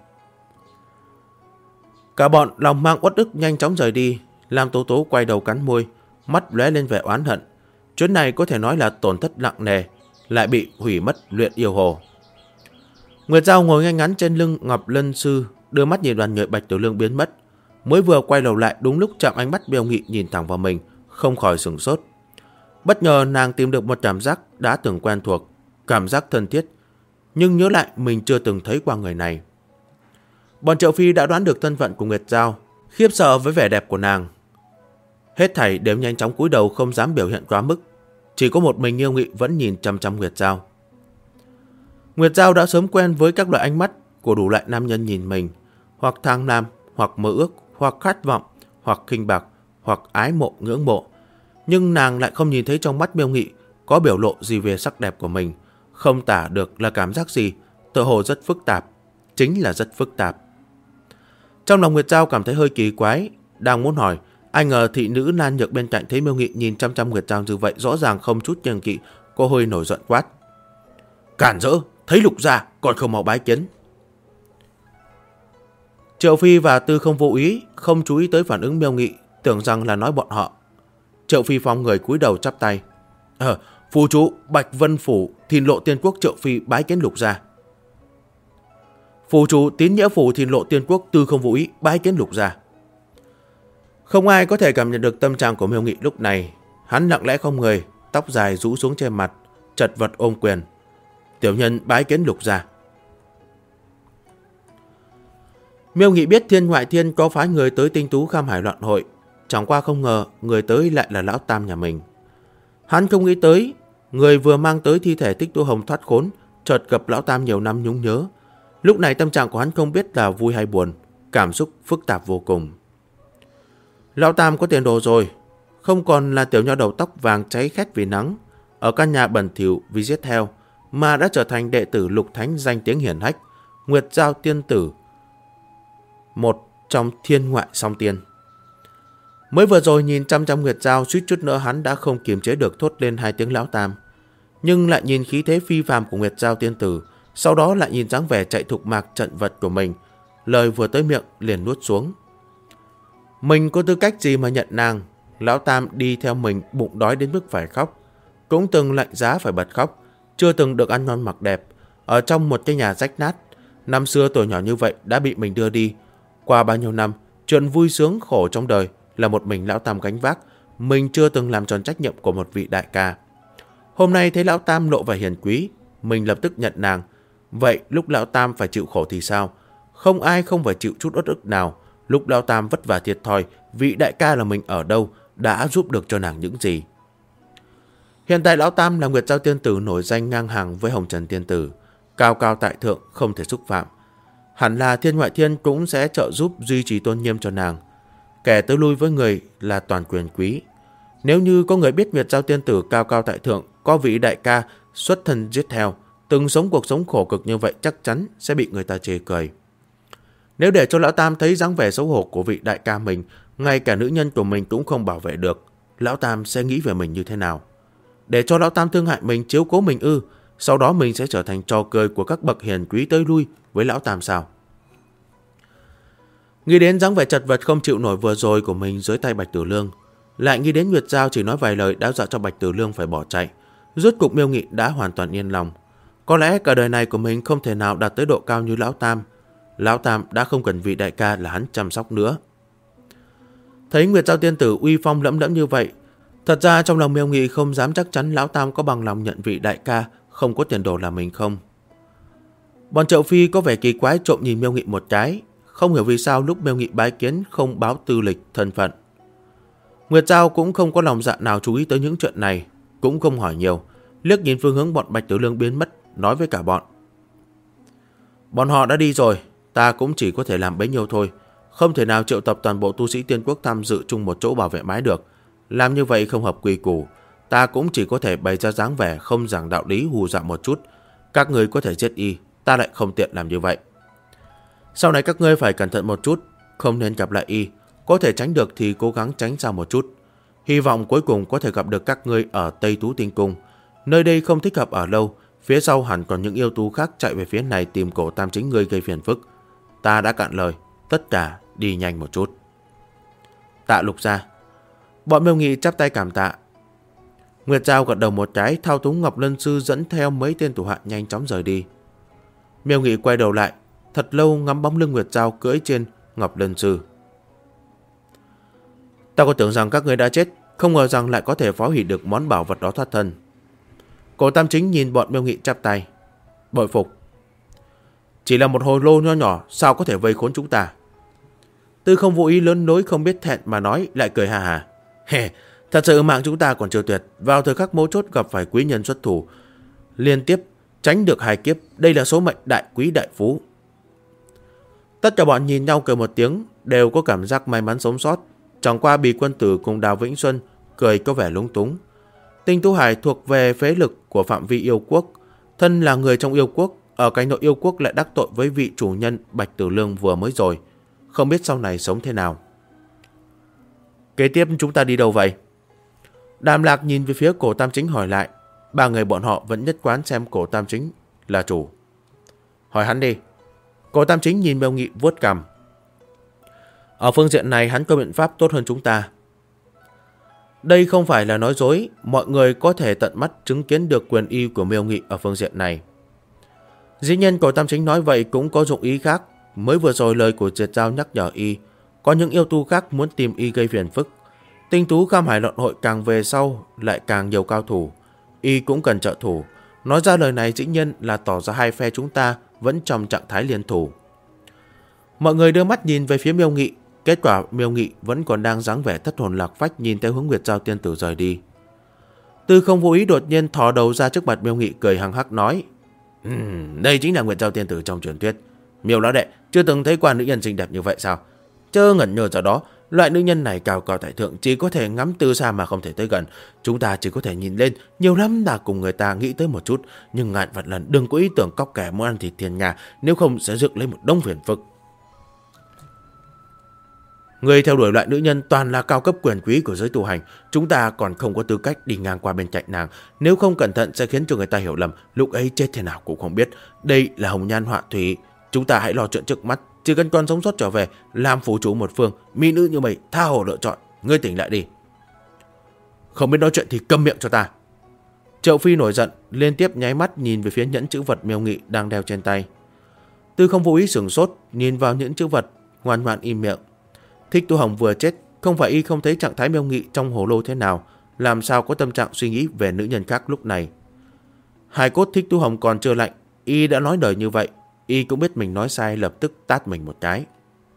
Cả bọn lòng mang uất ức nhanh chóng rời đi. Lam Tố Tố quay đầu cắn môi, mắt lóe lên vẻ oán hận. Chuyến này có thể nói là tổn thất nặng nề, lại bị hủy mất luyện yêu hồ. Nguyệt Giao ngồi ngay ngắn trên lưng Ngọc Lân Sư, đưa mắt nhìn Đoàn Người Bạch Tiểu Lương biến mất. Mới vừa quay đầu lại đúng lúc chạm ánh mắt Bèo Nghị nhìn thẳng vào mình, không khỏi sửng sốt. Bất ngờ nàng tìm được một cảm giác đã từng quen thuộc, cảm giác thân thiết, nhưng nhớ lại mình chưa từng thấy qua người này. Bọn Triệu Phi đã đoán được thân phận của Nguyệt Giao, khiếp sợ với vẻ đẹp của nàng. Hết thảy đều nhanh chóng cúi đầu không dám biểu hiện quá mức, chỉ có một mình Nghiêu Nghị vẫn nhìn chăm chăm Nguyệt Giao. Nguyệt Giao đã sớm quen với các loại ánh mắt của đủ loại nam nhân nhìn mình, hoặc tham lam, hoặc mơ ước, hoặc khát vọng, hoặc khinh bạc, hoặc ái mộ ngưỡng mộ. Nhưng nàng lại không nhìn thấy trong mắt Miêu Nghị có biểu lộ gì về sắc đẹp của mình, không tả được là cảm giác gì, tựa hồ rất phức tạp, chính là rất phức tạp. Trong lòng Nguyệt Giao cảm thấy hơi kỳ quái, đang muốn hỏi, ai ngờ thị nữ Lan Nhược bên cạnh thấy Miêu Nghị nhìn chăm chăm Nguyệt Giao như vậy, rõ ràng không chút kiêng kỵ, cô hơi nổi giận quát. Cản rỡ, thấy Lục gia còn không mau bái kiến. Triệu Phi và Tư không vô ý, không chú ý tới phản ứng Miêu Nghị, tưởng rằng là nói bọn họ. Triệu Phi phong người cúi đầu chắp tay. Phù chủ Bạch Vân Phủ Thìn Lộ Tiên Quốc Triệu Phi bái kiến Lục gia. Phù chủ Tín Nghĩa Phủ Thìn Lộ Tiên Quốc Tư không vô ý bái kiến Lục gia. Không ai có thể cảm nhận được tâm trạng của Miêu Nghị lúc này. Hắn lặng lẽ không người, tóc dài rũ xuống trên mặt, chật vật ôm quyền. Tiểu nhân bái kiến Lục gia. Miêu Nghị biết Thiên Ngoại Thiên có phái người tới Tinh Tú Kham Hải loạn hội, chẳng qua không ngờ người tới lại là Lão Tam nhà mình. Hắn không nghĩ tới, người vừa mang tới thi thể Tích Tu Hồng thoát khốn, chợt gặp Lão Tam nhiều năm nhung nhớ. Lúc này tâm trạng của hắn không biết là vui hay buồn, cảm xúc phức tạp vô cùng. Lão Tam có tiền đồ rồi, không còn là tiểu nho đầu tóc vàng cháy khét vì nắng, ở căn nhà bẩn thỉu vì giết heo, mà đã trở thành đệ tử Lục Thánh danh tiếng hiển hách, Nguyệt Giao tiên tử, một trong thiên ngoại song tiên. Mới vừa rồi nhìn chăm chăm Nguyệt Giao, suýt chút nữa hắn đã không kiềm chế được thốt lên hai tiếng Lão Tam. Nhưng lại nhìn khí thế phi phàm của Nguyệt Giao tiên tử, sau đó lại nhìn dáng vẻ chạy thục mạc trận vật của mình, lời vừa tới miệng liền nuốt xuống. Mình có tư cách gì mà nhận nàng? Lão Tam đi theo mình bụng đói đến mức phải khóc, cũng từng lạnh giá phải bật khóc, chưa từng được ăn ngon mặc đẹp, ở trong một cái nhà rách nát. Năm xưa tuổi nhỏ như vậy đã bị mình đưa đi. Qua bao nhiêu năm, chuyện vui sướng khổ trong đời là một mình Lão Tam gánh vác, mình chưa từng làm tròn trách nhiệm của một vị đại ca. Hôm nay thấy Lão Tam lộ vẻ hiền quý, mình lập tức nhận nàng. Vậy lúc Lão Tam phải chịu khổ thì sao? Không ai không phải chịu chút uất ức nào. Lúc Lão Tam vất vả thiệt thòi, vị đại ca là mình ở đâu, đã giúp được cho nàng những gì? Hiện tại Lão Tam là Nguyệt Giao tiên tử nổi danh ngang hàng với Hồng Trần tiên tử, cao cao tại thượng, không thể xúc phạm. Hẳn là Thiên Ngoại Thiên cũng sẽ trợ giúp duy trì tôn nghiêm cho nàng. Kẻ tới lui với người là toàn quyền quý. Nếu như có người biết Nguyệt Giao tiên tử cao cao tại thượng, có vị đại ca xuất thân giết heo, từng sống cuộc sống khổ cực như vậy, chắc chắn sẽ bị người ta chê cười. Nếu để cho Lão Tam thấy dáng vẻ xấu hổ của vị đại ca mình, ngay cả nữ nhân của mình cũng không bảo vệ được, Lão Tam sẽ nghĩ về mình như thế nào? Để cho Lão Tam thương hại mình, chiếu cố mình ư? Sau đó mình sẽ trở thành trò cười của các bậc hiền quý tới lui với Lão Tam sao? Nghĩ đến dáng vẻ chật vật không chịu nổi vừa rồi của mình dưới tay Bạch Tử Lương, lại nghĩ đến Nguyệt Giao chỉ nói vài lời đã dọa cho Bạch Tử Lương phải bỏ chạy, rốt cục Miêu Nghị đã hoàn toàn yên lòng. Có lẽ cả đời này của mình không thể nào đạt tới độ cao như Lão Tam. Lão Tam đã không cần vị đại ca là hắn chăm sóc nữa. Thấy Nguyệt Giao tiên tử uy phong lẫm lẫm như vậy, thật ra trong lòng Miêu Nghị không dám chắc chắn Lão Tam có bằng lòng nhận vị đại ca không có tiền đồ là mình không. Bọn Triệu Phi có vẻ kỳ quái trộm nhìn Miêu Nghị một cái, không hiểu vì sao lúc Miêu Nghị bái kiến không báo tư lịch thân phận. Nguyệt Giao cũng không có lòng dạ nào chú ý tới những chuyện này, cũng không hỏi nhiều, liếc nhìn phương hướng bọn Bạch Tử Lương biến mất, nói với cả bọn. Bọn họ đã đi rồi, ta cũng chỉ có thể làm bấy nhiêu thôi, không thể nào triệu tập toàn bộ tu sĩ Tiên Quốc tham dự chung một chỗ bảo vệ mái được. Làm như vậy không hợp quy củ, ta cũng chỉ có thể bày ra dáng vẻ không giảng đạo lý hù dọa một chút. Các người có thể giết y, ta lại không tiện làm như vậy. Sau này các ngươi phải cẩn thận một chút, không nên gặp lại y, có thể tránh được thì cố gắng tránh ra một chút. Hy vọng cuối cùng có thể gặp được các ngươi ở Tây Tú Tinh Cung. Nơi đây không thích hợp ở lâu, phía sau hẳn còn những yêu tú khác chạy về phía này tìm Cổ Tam Chính ngươi gây phiền phức. Ta đã cạn lời, tất cả đi nhanh một chút. Tạ Lục gia. Bọn Miêu Nghị chắp tay cảm tạ. Nguyệt Giao gật đầu một cái, thao túng Ngọc Lân Sư dẫn theo mấy tên thủ hạ nhanh chóng rời đi. Miêu Nghị quay đầu lại, thật lâu ngắm bóng lưng Nguyệt Giao cưỡi trên Ngọc Lân Sư. Ta có tưởng rằng các ngươi đã chết, không ngờ rằng lại có thể phá hủy được món bảo vật đó thoát thân. Cổ Tam Chính nhìn bọn Miêu Nghị chắp tay, bội phục. Chỉ là một hồ lô nho nhỏ, sao có thể vây khốn chúng ta? Tư Không vô ý lớn lối không biết thẹn mà nói, lại cười hà hà. Hè, thật sự mạng chúng ta còn chưa tuyệt, vào thời khắc mấu chốt gặp phải quý nhân xuất thủ, liên tiếp tránh được 2 kiếp, đây là số mệnh đại quý đại phú. Tất cả bọn nhìn nhau cười một tiếng, đều có cảm giác may mắn sống sót. Chẳng qua Bì Quân Tử cùng Đào Vĩnh Xuân cười có vẻ lúng túng. Tinh Tú Hải thuộc về phế lực của phạm vi yêu quốc, thân là người trong yêu quốc, ở cánh nội yêu quốc lại đắc tội với vị chủ nhân Bạch Tử Lương vừa mới rồi, không biết sau này sống thế nào. Kế tiếp chúng ta đi đâu vậy? Đàm Lạc nhìn về phía Cổ Tam Chính hỏi lại. 3 người bọn họ vẫn nhất quán xem Cổ Tam Chính là chủ. Hỏi hắn đi. Cổ Tam Chính nhìn Miêu Nghị vuốt cằm. Ở phương diện này hắn có biện pháp tốt hơn chúng ta. Đây không phải là nói dối, mọi người có thể tận mắt chứng kiến được quyền uy của Miêu Nghị ở phương diện này. Dĩ nhiên Cổ Tam Chính nói vậy cũng có dụng ý khác. Mới vừa rồi lời của Diệt Giao nhắc nhở y, có những yêu tu khác muốn tìm y gây phiền phức. Tinh Tú Kham Hải Luận Hội càng về sau lại càng nhiều cao thủ, y cũng cần trợ thủ. Nói ra lời này dĩ nhiên là tỏ ra hai phe chúng ta vẫn trong trạng thái liên thủ. Mọi người đưa mắt nhìn về phía Miêu Nghị, kết quả Miêu Nghị vẫn còn đang dáng vẻ thất hồn lạc phách nhìn theo hướng Nguyệt Giao tiên tử rời đi. Tư Không vô ý đột nhiên thò đầu ra trước mặt Miêu Nghị cười hăng hắc nói: đây chính là Nguyệt Giao tiên tử trong truyền thuyết. Miêu lão đệ chưa từng thấy qua nữ nhân xinh đẹp như vậy sao? Chớ ngẩn ngơ ra đó, loại nữ nhân này cao cao tại thượng, chỉ có thể ngắm từ xa mà không thể tới gần. Chúng ta chỉ có thể nhìn lên, nhiều lắm là cùng người ta nghĩ tới một chút, nhưng ngàn vạn lần đừng có ý tưởng cóc kẻ muốn ăn thịt thiên nga, nếu không sẽ dựng lên một đống phiền phức. Người theo đuổi loại nữ nhân toàn là cao cấp quyền quý của giới tu hành, chúng ta còn không có tư cách đi ngang qua bên cạnh nàng, nếu không cẩn thận sẽ khiến cho người ta hiểu lầm, lúc ấy chết thế nào cũng không biết. Đây là hồng nhan họa thủy, chúng ta hãy lo chuyện trước mắt, chỉ cần con sống sót trở về, làm phú chủ một phương, mỹ nữ như mày tha hồ lựa chọn. Ngươi tỉnh lại đi. Không biết nói chuyện thì câm miệng cho ta. Triệu Phi nổi giận, liên tiếp nháy mắt nhìn về phía nhẫn chữ vật Miêu Nghị đang đeo trên tay. Tư Không vô ý sửng sốt, nhìn vào nhẫn chữ vật, ngoan ngoãn im miệng. Thích Tu Hồng vừa chết, không phải y không thấy trạng thái Miêu Nghị trong hồ lô thế nào, làm sao có tâm trạng suy nghĩ về nữ nhân khác lúc này. Hài cốt Thích Tu Hồng còn chưa lạnh, y đã nói đời như vậy, y cũng biết mình nói sai, lập tức tát mình một cái.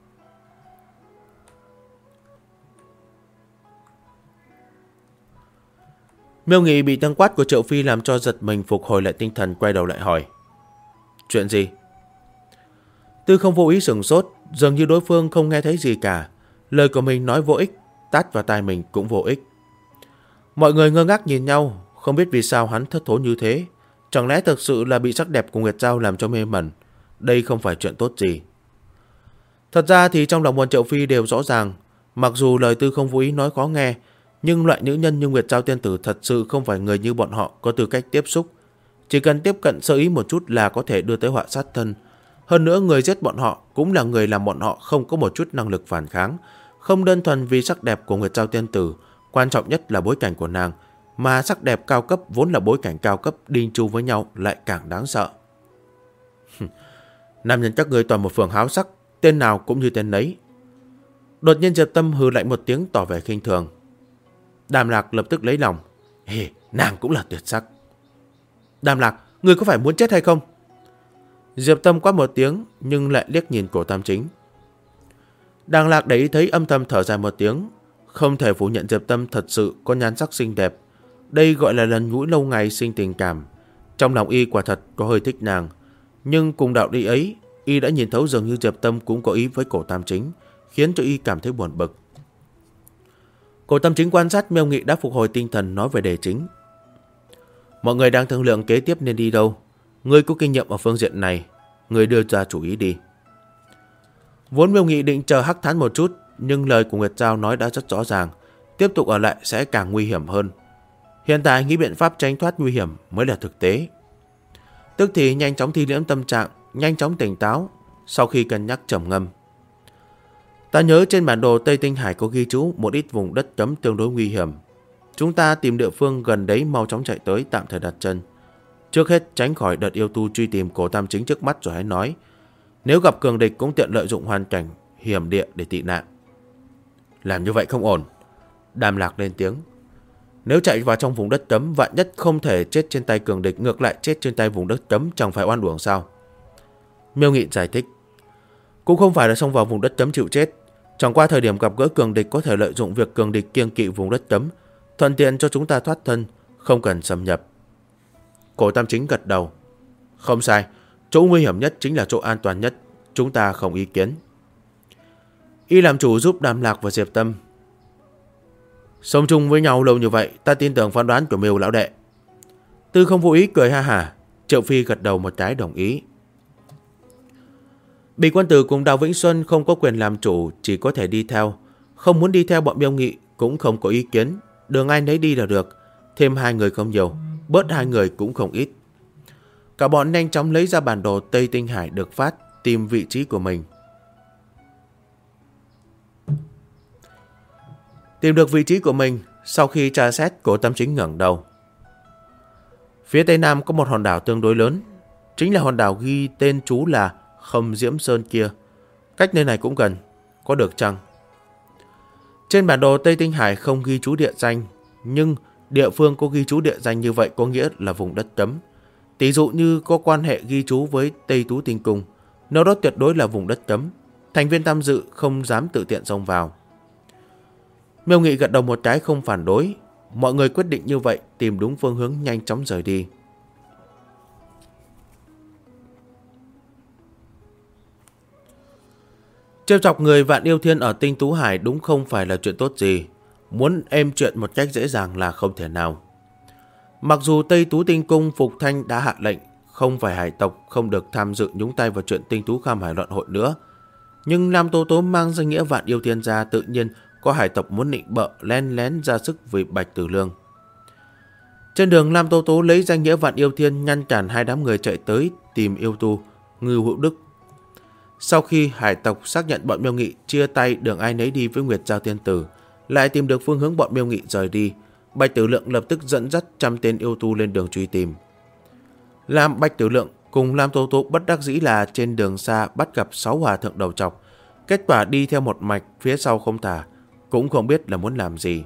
Miêu Nghị bị tiếng quát của Triệu Phi làm cho giật mình, phục hồi lại tinh thần, quay đầu lại hỏi: chuyện gì? Tư Không vô ý sửng sốt, dường như đối phương không nghe thấy gì cả. Lời của mình nói vô ích, tát vào tai mình cũng vô ích. Mọi người ngơ ngác nhìn nhau, không biết vì sao hắn thất thố như thế. Chẳng lẽ thực sự là bị sắc đẹp của Nguyệt Giao làm cho mê mẩn? Đây không phải chuyện tốt gì. Thật ra thì trong lòng bọn Triệu Phi đều rõ ràng, mặc dù lời Tư Không vô ý nói khó nghe, nhưng loại nữ nhân như Nguyệt Giao tiên tử thật sự không phải người như bọn họ có tư cách tiếp xúc. Chỉ cần tiếp cận sơ ý một chút là có thể đưa tới họa sát thân. Hơn nữa người giết bọn họ cũng là người làm bọn họ không có một chút năng lực phản kháng. Không đơn thuần vì sắc đẹp của Nguyệt Giao Tiên Tử, quan trọng nhất là bối cảnh của nàng, mà sắc đẹp cao cấp vốn là bối cảnh cao cấp đinh chu với nhau lại càng đáng sợ. Nam nhân các người toàn một phường háo sắc, tên nào cũng như tên nấy. Đột nhiên Diệp Tâm hừ lạnh một tiếng tỏ vẻ khinh thường. Đàm Lạc lập tức lấy lòng. Nàng cũng là tuyệt sắc. Đàm Lạc, người có phải muốn chết hay không? Diệp Tâm quát một tiếng nhưng lại liếc nhìn Cổ Tam Chính. Đàm Lạc để ý thấy âm thầm thở dài một tiếng. Không thể phủ nhận Diệp Tâm thật sự có nhan sắc xinh đẹp. Đây gọi là lần ngũi lâu ngày sinh tình cảm. Trong lòng y quả thật có hơi thích nàng. Nhưng cùng đạo lý ấy, y đã nhìn thấu dường như Diệp Tâm cũng có ý với Cổ Tam Chính, khiến cho y cảm thấy buồn bực. Cổ Tam Chính quan sát Miêu Nghị đã phục hồi tinh thần, nói về đề chính. Mọi người đang thương lượng kế tiếp nên đi đâu. Ngươi có kinh nghiệm ở phương diện này, ngươi đưa ra chủ ý đi. Vốn Miêu Nghị định chờ hắc thán một chút, nhưng lời của Nguyệt Giao nói đã rất rõ ràng, tiếp tục ở lại sẽ càng nguy hiểm hơn. Hiện tại nghĩ biện pháp tránh thoát nguy hiểm mới là thực tế. Tức thì nhanh chóng thi liễm tâm trạng, nhanh chóng tỉnh táo. Sau khi cân nhắc trầm ngâm, ta nhớ trên bản đồ Tây Tinh Hải có ghi chú một ít vùng đất cấm tương đối nguy hiểm. Chúng ta tìm địa phương gần đấy mau chóng chạy tới tạm thời đặt chân. Trước hết tránh khỏi đợt yêu tu truy tìm Cổ Tam Chính trước mắt rồi hãy nói. Nếu gặp cường địch cũng tiện lợi dụng hoàn cảnh hiểm địa để tị nạn. Làm như vậy không ổn. Đàm Lạc lên tiếng. Nếu chạy vào trong vùng đất cấm, vạn nhất không thể chết trên tay cường địch, ngược lại chết trên tay vùng đất cấm, chẳng phải oan uổng sao? Miêu Nghị giải thích. Cũng không phải là xông vào vùng đất cấm chịu chết. Chẳng qua thời điểm gặp gỡ cường địch có thể lợi dụng việc cường địch kiêng kỵ vùng đất cấm, thuận tiện cho chúng ta thoát thân, không cần xâm nhập. Cổ Tam Chính gật đầu. Không sai, chỗ nguy hiểm nhất chính là chỗ an toàn nhất, chúng ta không ý kiến. Y làm chủ giúp Đàm Lạc và Diệp Tâm. Sống chung với nhau lâu như vậy, ta tin tưởng phán đoán của Miêu lão đệ. Tư Không vô ý cười ha hả. Triệu Phi gật đầu một cái đồng ý. Bỉ Quân Tử cùng Đào Vĩnh Xuân không có quyền làm chủ, chỉ có thể đi theo. Không muốn đi theo bọn Miêu Nghị cũng không có ý kiến, đường ai nấy đi là được. Thêm 2 người không nhiều, bớt 2 người cũng không ít. Cả bọn nhanh chóng lấy ra bản đồ Tây Tinh Hải được phát, tìm vị trí của mình. Tìm được vị trí của mình, sau khi tra xét, Cổ Tam Chính ngẩng đầu. Phía tây nam có một hòn đảo tương đối lớn, chính là hòn đảo ghi tên chú là Khâm Diễm Sơn kia. Cách nơi này cũng gần, có được chăng? Trên bản đồ Tây Tinh Hải không ghi chú địa danh, nhưng địa phương có ghi chú địa danh như vậy có nghĩa là vùng đất cấm. Tỷ dụ như có quan hệ ghi chú với Tây Tú Tinh Cung, nơi đó tuyệt đối là vùng đất cấm. Thành viên tham dự không dám tự tiện xông vào. Miêu Nghị gật đầu một cái không phản đối. Mọi người quyết định như vậy, tìm đúng phương hướng nhanh chóng rời đi. Trêu chọc người Vạn Yêu Thiên ở Tinh Tú Hải đúng không phải là chuyện tốt gì. Muốn êm chuyện một cách dễ dàng là không thể nào. Mặc dù Tây Tú Tinh Cung Phục Thanh đã hạ lệnh không phải hải tộc không được tham dự nhúng tay vào chuyện Tinh Tú Kham Hải Loạn Hội nữa, nhưng Nam Tố Tố mang danh nghĩa Vạn Yêu Thiên ra, tự nhiên có hải tộc muốn nịnh bợ lén lén ra sức vì Bạch Tử Lương. Trên đường, Nam Tố Tố lấy danh nghĩa Vạn Yêu Thiên ngăn cản 2 đám người chạy tới tìm yêu tu Ngưu Hữu Đức. Sau khi hải tộc xác nhận bọn Miêu Nghị chia tay, đường ai nấy đi với Nguyệt Giao Tiên Tử, lại tìm được phương hướng bọn Miêu Nghị rời đi, Bạch Tử Lượng lập tức dẫn dắt 100 tên yêu tu lên đường truy tìm. Làm Bạch Tử Lượng cùng Lam Tố Tố bất đắc dĩ là trên đường xa bắt gặp 6 hòa thượng đầu trọc, kết quả đi theo một mạch phía sau không thả, cũng không biết là muốn làm gì.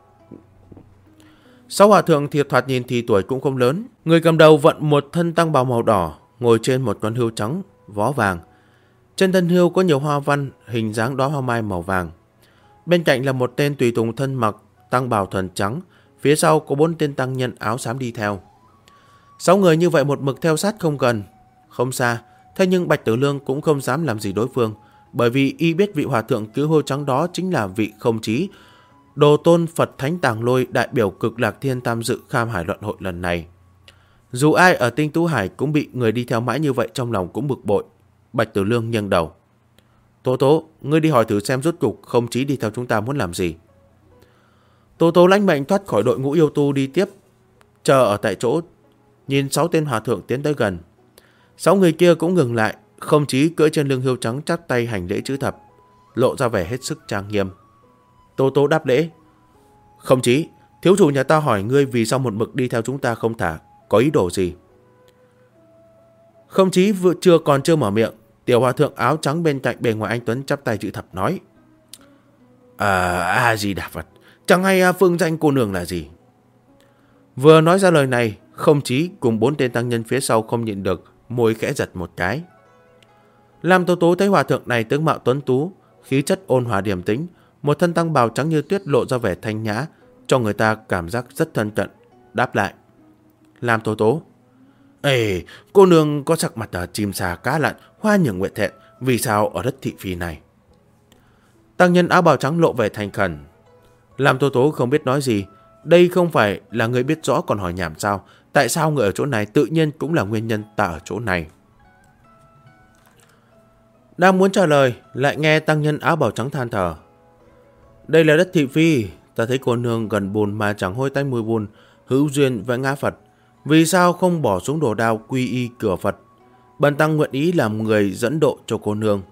6 hòa thượng thiệt thoạt nhìn thì tuổi cũng không lớn, người cầm đầu vận một thân tăng bào màu đỏ, ngồi trên một con hươu trắng vó vàng. Trên thân hươu có nhiều hoa văn hình dáng đóa hoa mai màu vàng. Bên cạnh là một tên tùy tùng thân mặc tăng bào thuần trắng, phía sau có 4 tên tăng nhân áo xám đi theo. 6 người như vậy một mực theo sát không gần, không xa, thế nhưng Bạch Tử Lương cũng không dám làm gì đối phương, bởi vì y biết vị hòa thượng cứu hươu trắng đó chính là vị Không Chí, đồ tôn Phật Thánh Tàng Lôi, đại biểu Cực Lạc Thiên tham dự Kham Hải Luận Hội lần này. Dù ai ở Tinh Tú Hải cũng bị người đi theo mãi như vậy, trong lòng cũng bực bội. Bạch Tử Lương nghiêng đầu. Tố Tố, ngươi đi hỏi thử xem rốt cục Không Chí đi theo chúng ta muốn làm gì. Tố Tố lãnh mệnh thoát khỏi đội ngũ yêu tu đi tiếp, chờ ở tại chỗ, nhìn 6 tên hòa thượng tiến tới gần. 6 người kia cũng ngừng lại, Không Chí cưỡi trên lưng hươu trắng chắp tay hành lễ chữ thập, lộ ra vẻ hết sức trang nghiêm. Tố Tố đáp lễ. Không Chí, thiếu chủ nhà ta hỏi ngươi vì sao một mực đi theo chúng ta không thả, có ý đồ gì? Không Chí còn chưa mở miệng, tiểu hòa thượng áo trắng bên cạnh bề ngoài anh tuấn chắp tay chữ thập nói. Di Đà Phật, chẳng hay phương danh cô nương là gì? Vừa nói ra lời này, Không Chí cùng 4 tên tăng nhân phía sau không nhịn được, môi khẽ giật một cái. Lam Tố Tố thấy hòa thượng này tướng mạo tuấn tú, khí chất ôn hòa điềm tĩnh, một thân tăng bào trắng như tuyết lộ ra vẻ thanh nhã, cho người ta cảm giác rất thân cận, đáp lại. Lam Tố Tố. Ê, cô nương có sắc mặt chim sà cá lặn, hoa nhường nguyện thẹn, vì sao ở đất thị phi này? Tăng nhân áo bào trắng lộ vẻ thành khẩn. Lam Tố Tố không biết nói gì, đây không phải là người biết rõ còn hỏi nhảm sao? Tại sao người ở chỗ này tự nhiên cũng là nguyên nhân ta ở chỗ này? Đang muốn trả lời, lại nghe tăng nhân áo bào trắng than thở. Đây là đất thị phi, ta thấy cô nương gần bùn mà chẳng hôi tanh mùi bùn, hữu duyên với ngã Phật. Vì sao không bỏ xuống đồ đao quy y cửa Phật? Bần tăng nguyện ý làm người dẫn độ cho cô nương.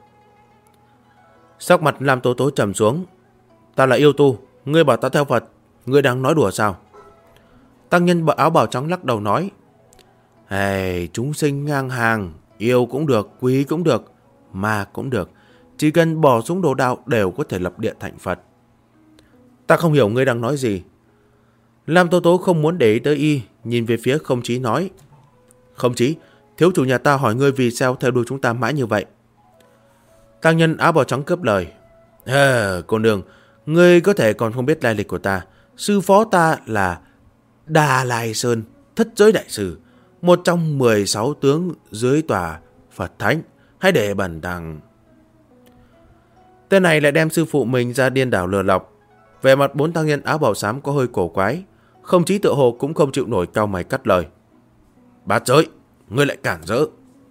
Sắc mặt Lam Tố Tố trầm xuống. Ta là yêu tu, ngươi bảo ta theo Phật, ngươi đang nói đùa sao? Tăng nhân áo bào trắng lắc đầu nói. Chúng sinh ngang hàng, yêu cũng được, quý cũng được, mà cũng được. Chỉ cần bỏ xuống đồ đao đều có thể lập địa thành Phật. Ta không hiểu ngươi đang nói gì. Lam Tố Tố không muốn để ý tới y, nhìn về phía Không Chí nói. Không Chí, thiếu chủ nhà ta hỏi ngươi vì sao theo đuôi chúng ta mãi như vậy. Tăng nhân áo bào trắng cướp lời. Cô nương, ngươi có thể còn không biết lai lịch của ta. Sư phó ta là Đà Lai Sơn, thất giới đại sư, một trong 16 tướng dưới tòa Phật Thánh. Hãy để bần tăng. Tên này lại đem sư phụ mình ra điên đảo lừa lọc. Về mặt 4 tăng nhân áo bào xám có hơi cổ quái. Không Chí tựa hồ cũng không chịu nổi, cau mày cắt lời. Bát giới, ngươi lại cản rỡ.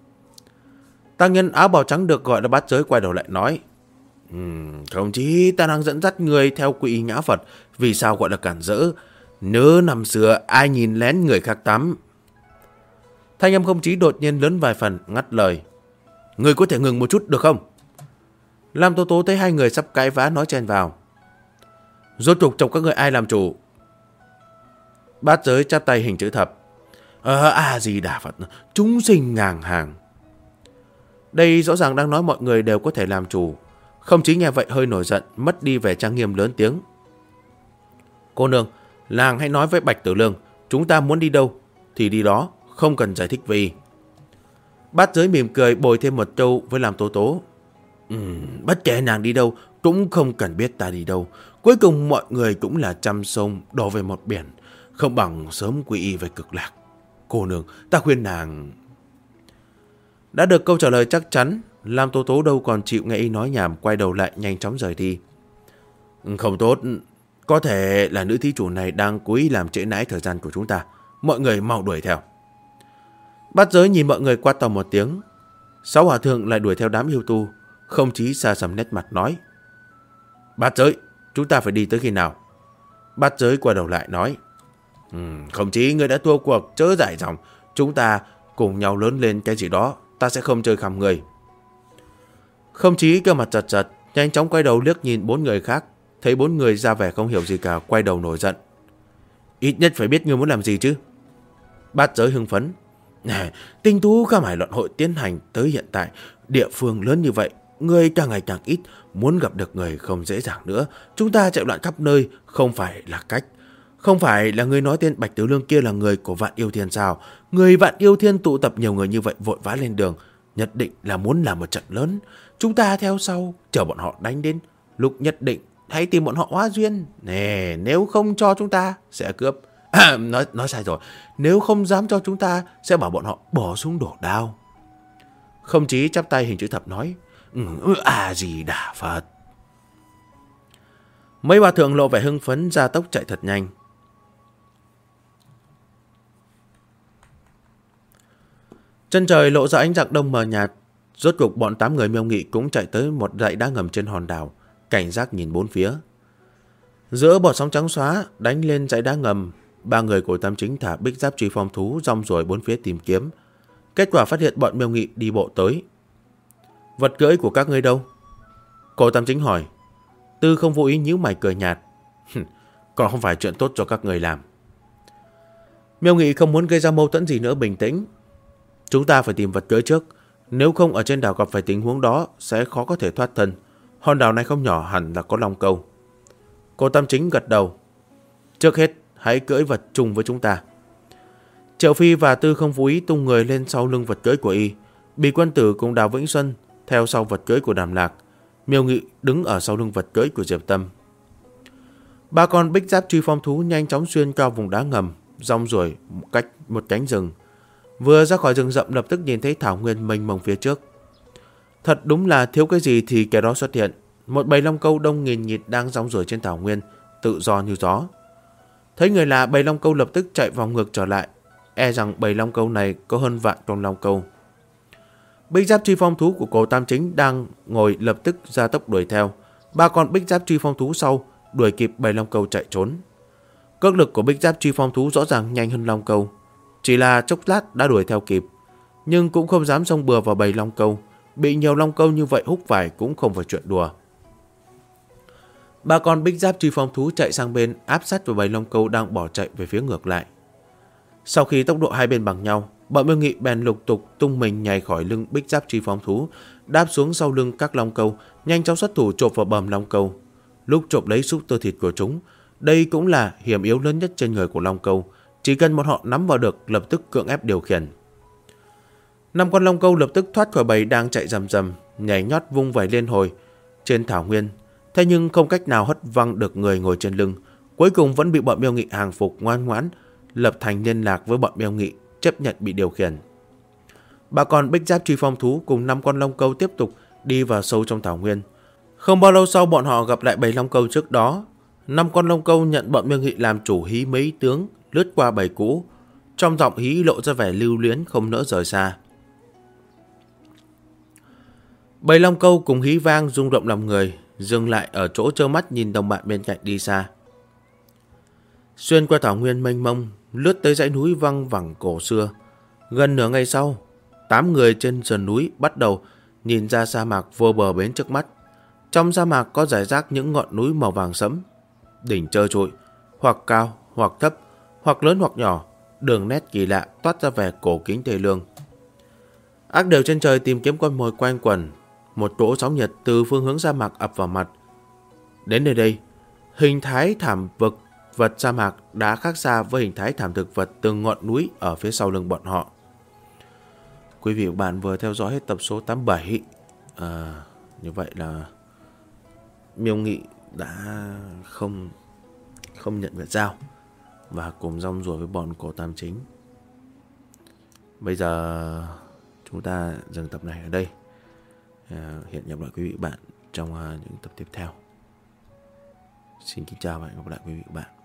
Tăng nhân áo bào trắng được gọi là bát giới quay đầu lại nói. Không Chí, ta đang dẫn dắt người theo quy ngã Phật, vì sao gọi là cản rỡ? Nhớ năm xưa ai nhìn lén người khác tắm. Thanh âm Không Chí đột nhiên lớn vài phần, ngắt lời. Người có thể ngừng một chút được không? Lam Tố Tố thấy hai người sắp cãi vã nói chen vào. Rốt cuộc trong các người ai làm chủ? Bát giới chắp tay hình chữ thập. Di Đà Phật, chúng sinh ngang hàng. Đây rõ ràng đang nói mọi người đều có thể làm chủ. Không Chí nghe vậy hơi nổi giận, mất đi vẻ trang nghiêm, lớn tiếng. Cô nương, làng hãy nói với Bạch Tử Lương, chúng ta muốn đi đâu thì đi đó, không cần giải thích vì. Bát giới mỉm cười bồi thêm một câu với Lam Tố Tố. Bất kể nàng đi đâu cũng không cần biết ta đi đâu. Cuối cùng mọi người cũng là trăm sông đổ về một biển, không bằng sớm quy y về cực lạc. Cô nương, ta khuyên nàng. Đã được câu trả lời chắc chắn, Lam Tố Tố đâu còn chịu nghe y nói nhảm, quay đầu lại nhanh chóng rời đi. Không tốt, có thể là nữ thí chủ này đang cố ý làm trễ nải thời gian của chúng ta. Mọi người mau đuổi theo. Bát giới nhìn mọi người qua tàu một tiếng. 6 hòa thượng lại đuổi theo đám yêu tu. Không Chí xa sầm nét mặt nói. Bát giới, chúng ta phải đi tới khi nào? Bát giới quay đầu lại nói. Không Chí, ngươi đã thua cuộc, chớ giải dòng. Chúng ta cùng nhau lớn lên cái gì đó, ta sẽ không chơi khăm người. Không Chí cơ mặt giật giật, nhanh chóng quay đầu liếc nhìn 4 người khác. Thấy 4 người ra vẻ không hiểu gì cả, quay đầu nổi giận. Ít nhất phải biết ngươi muốn làm gì chứ. Bát giới hưng phấn. Tinh tú khám hải luận hội tiến hành tới hiện tại, địa phương lớn như vậy, người càng ngày càng ít, muốn gặp được người không dễ dàng nữa. Chúng ta chạy loạn khắp nơi không phải là cách. Không phải là người nói tên Bạch Tử Lương kia là người của Vạn Yêu Thiên sao? Người Vạn Yêu Thiên tụ tập nhiều người như vậy vội vã lên đường, nhất định là muốn làm một trận lớn. Chúng ta theo sau, chờ bọn họ đánh đến, lúc nhất định hãy tìm bọn họ hóa duyên. Nè, nếu không cho chúng ta sẽ cướp. Nói sai rồi. Nếu không dám cho chúng ta sẽ bảo bọn họ bỏ xuống đổ đao. Không Chí chắp tay hình chữ thập nói. Di Đà Phật. Mấy bà thượng lộ vẻ hưng phấn, ra tốc chạy thật nhanh. Chân trời lộ ra ánh rạng đông mờ nhạt. Rốt cuộc bọn 8 người Miêu Nghị cũng chạy tới một dãy đá ngầm trên hòn đảo, cảnh giác nhìn bốn phía. Giữa bọt sóng trắng xóa đánh lên dãy đá ngầm, 3 người của Tam Chính thả bích giáp truy phong thú rong ruổi bốn phía tìm kiếm. Kết quả phát hiện bọn Miêu Nghị đi bộ tới. Vật cưỡi của các ngươi đâu? Cổ Tam Chính hỏi. Tư Không Vô Ý nhíu mày cười nhạt. Còn không phải chuyện tốt cho các người làm. Miêu Nghị không muốn gây ra mâu thuẫn gì nữa, bình tĩnh. Chúng ta phải tìm vật cưỡi trước. Nếu không ở trên đảo gặp phải tình huống đó sẽ khó có thể thoát thân. Hòn đảo này không nhỏ, hẳn là có long câu. Cổ Tam Chính gật đầu. Trước hết hãy cưỡi vật chung với chúng ta. Triệu Phi và Tư Không Vô Ý tung người lên sau lưng vật cưỡi của y. Bì Quân Tử cùng Đào Vĩnh Xuân theo sau vật cưỡi của Đàm Lạc. Miêu Nghị đứng ở sau lưng vật cưỡi của Diệp Tâm. Ba con bích giáp truy phong thú nhanh chóng xuyên qua vùng đá ngầm, rong ruổi một cánh rừng. Vừa ra khỏi rừng rậm lập tức nhìn thấy thảo nguyên mênh mông phía trước. Thật đúng là thiếu cái gì thì kẻ đó xuất hiện. Một bầy long câu đông nghìn nghịt đang rong ruổi trên thảo nguyên, tự do như gió. Thấy người lạ, bầy long câu lập tức chạy vòng ngược trở lại. E rằng bầy long câu này có hơn vạn con long câu. Bích giáp truy phong thú của Cổ Tam Chính đang ngồi lập tức ra tốc đuổi theo. Ba con bích giáp truy phong thú sau đuổi kịp bầy long câu chạy trốn. Cước lực của bích giáp truy phong thú rõ ràng nhanh hơn long câu. Chỉ là chốc lát đã đuổi theo kịp, nhưng cũng không dám xông bừa vào bầy long câu. Bị nhiều long câu như vậy húc vải cũng không phải chuyện đùa. Ba con bích giáp truy phong thú chạy sang bên, áp sát vào bầy long câu đang bỏ chạy về phía ngược lại. Sau khi tốc độ hai bên bằng nhau, bọn Miêu Nghị bèn lục tục tung mình nhảy khỏi lưng bích giáp truy phong thú, đáp xuống sau lưng các long câu, nhanh chóng xuất thủ chộp vào bầm long câu. Lúc chộp lấy xúc tơ thịt của chúng, đây cũng là hiểm yếu lớn nhất trên người của long câu. Chỉ cần một họ nắm vào được, lập tức cưỡng ép điều khiển. 5 con long câu lập tức thoát khỏi bầy đang chạy rầm rầm, nhảy nhót vung vẩy liên hồi trên thảo nguyên. Thế nhưng không cách nào hất văng được người ngồi trên lưng. Cuối cùng vẫn bị bọn Miêu Nghị hàng phục ngoan ngoãn, lập thành liên lạc với bọn Miêu Nghị, chấp nhận bị điều khiển. Ba con bích giáp truy phong thú cùng 5 con long câu tiếp tục đi vào sâu trong thảo nguyên. Không bao lâu sau, bọn họ gặp lại bầy long câu trước đó. 5 con long câu nhận bọn Miêu Nghị làm chủ hí mấy tướng, lướt qua bầy cũ. Trong giọng hí lộ ra vẻ lưu luyến, không nỡ rời xa. Bầy long câu cùng hí vang rung động lòng người, dừng lại ở chỗ trơ mắt nhìn đồng bạn bên cạnh đi xa. Xuyên qua thảo nguyên mênh mông, lướt tới dãy núi văng vẳng cổ xưa. Gần nửa ngày sau, 8 người trên sườn núi bắt đầu nhìn ra sa mạc vô bờ bến trước mắt. Trong sa mạc có rải rác những ngọn núi màu vàng sẫm, đỉnh trơ trụi, hoặc cao hoặc thấp, hoặc lớn hoặc nhỏ, đường nét kỳ lạ toát ra vẻ cổ kính thê lương. Ác đều trên trời tìm kiếm con mồi quanh quẩn. Một cỗ sóng nhiệt từ phương hướng sa mạc ập vào mặt. Đến nơi đây, hình thái thảm vật sa mạc đã khác xa với hình thái thảm thực vật từng ngọn núi ở phía sau lưng bọn họ. Quý vị và các bạn vừa theo dõi hết tập số 87. Như vậy là Miêu Nghị đã không nhận Nguyệt Giao và cùng rong ruổi với bọn Cổ Tam Chính. Bây giờ chúng ta dừng tập này ở đây. Hẹn gặp lại quý vị và bạn trong những tập tiếp theo. Xin kính chào và hẹn gặp lại quý vị và bạn.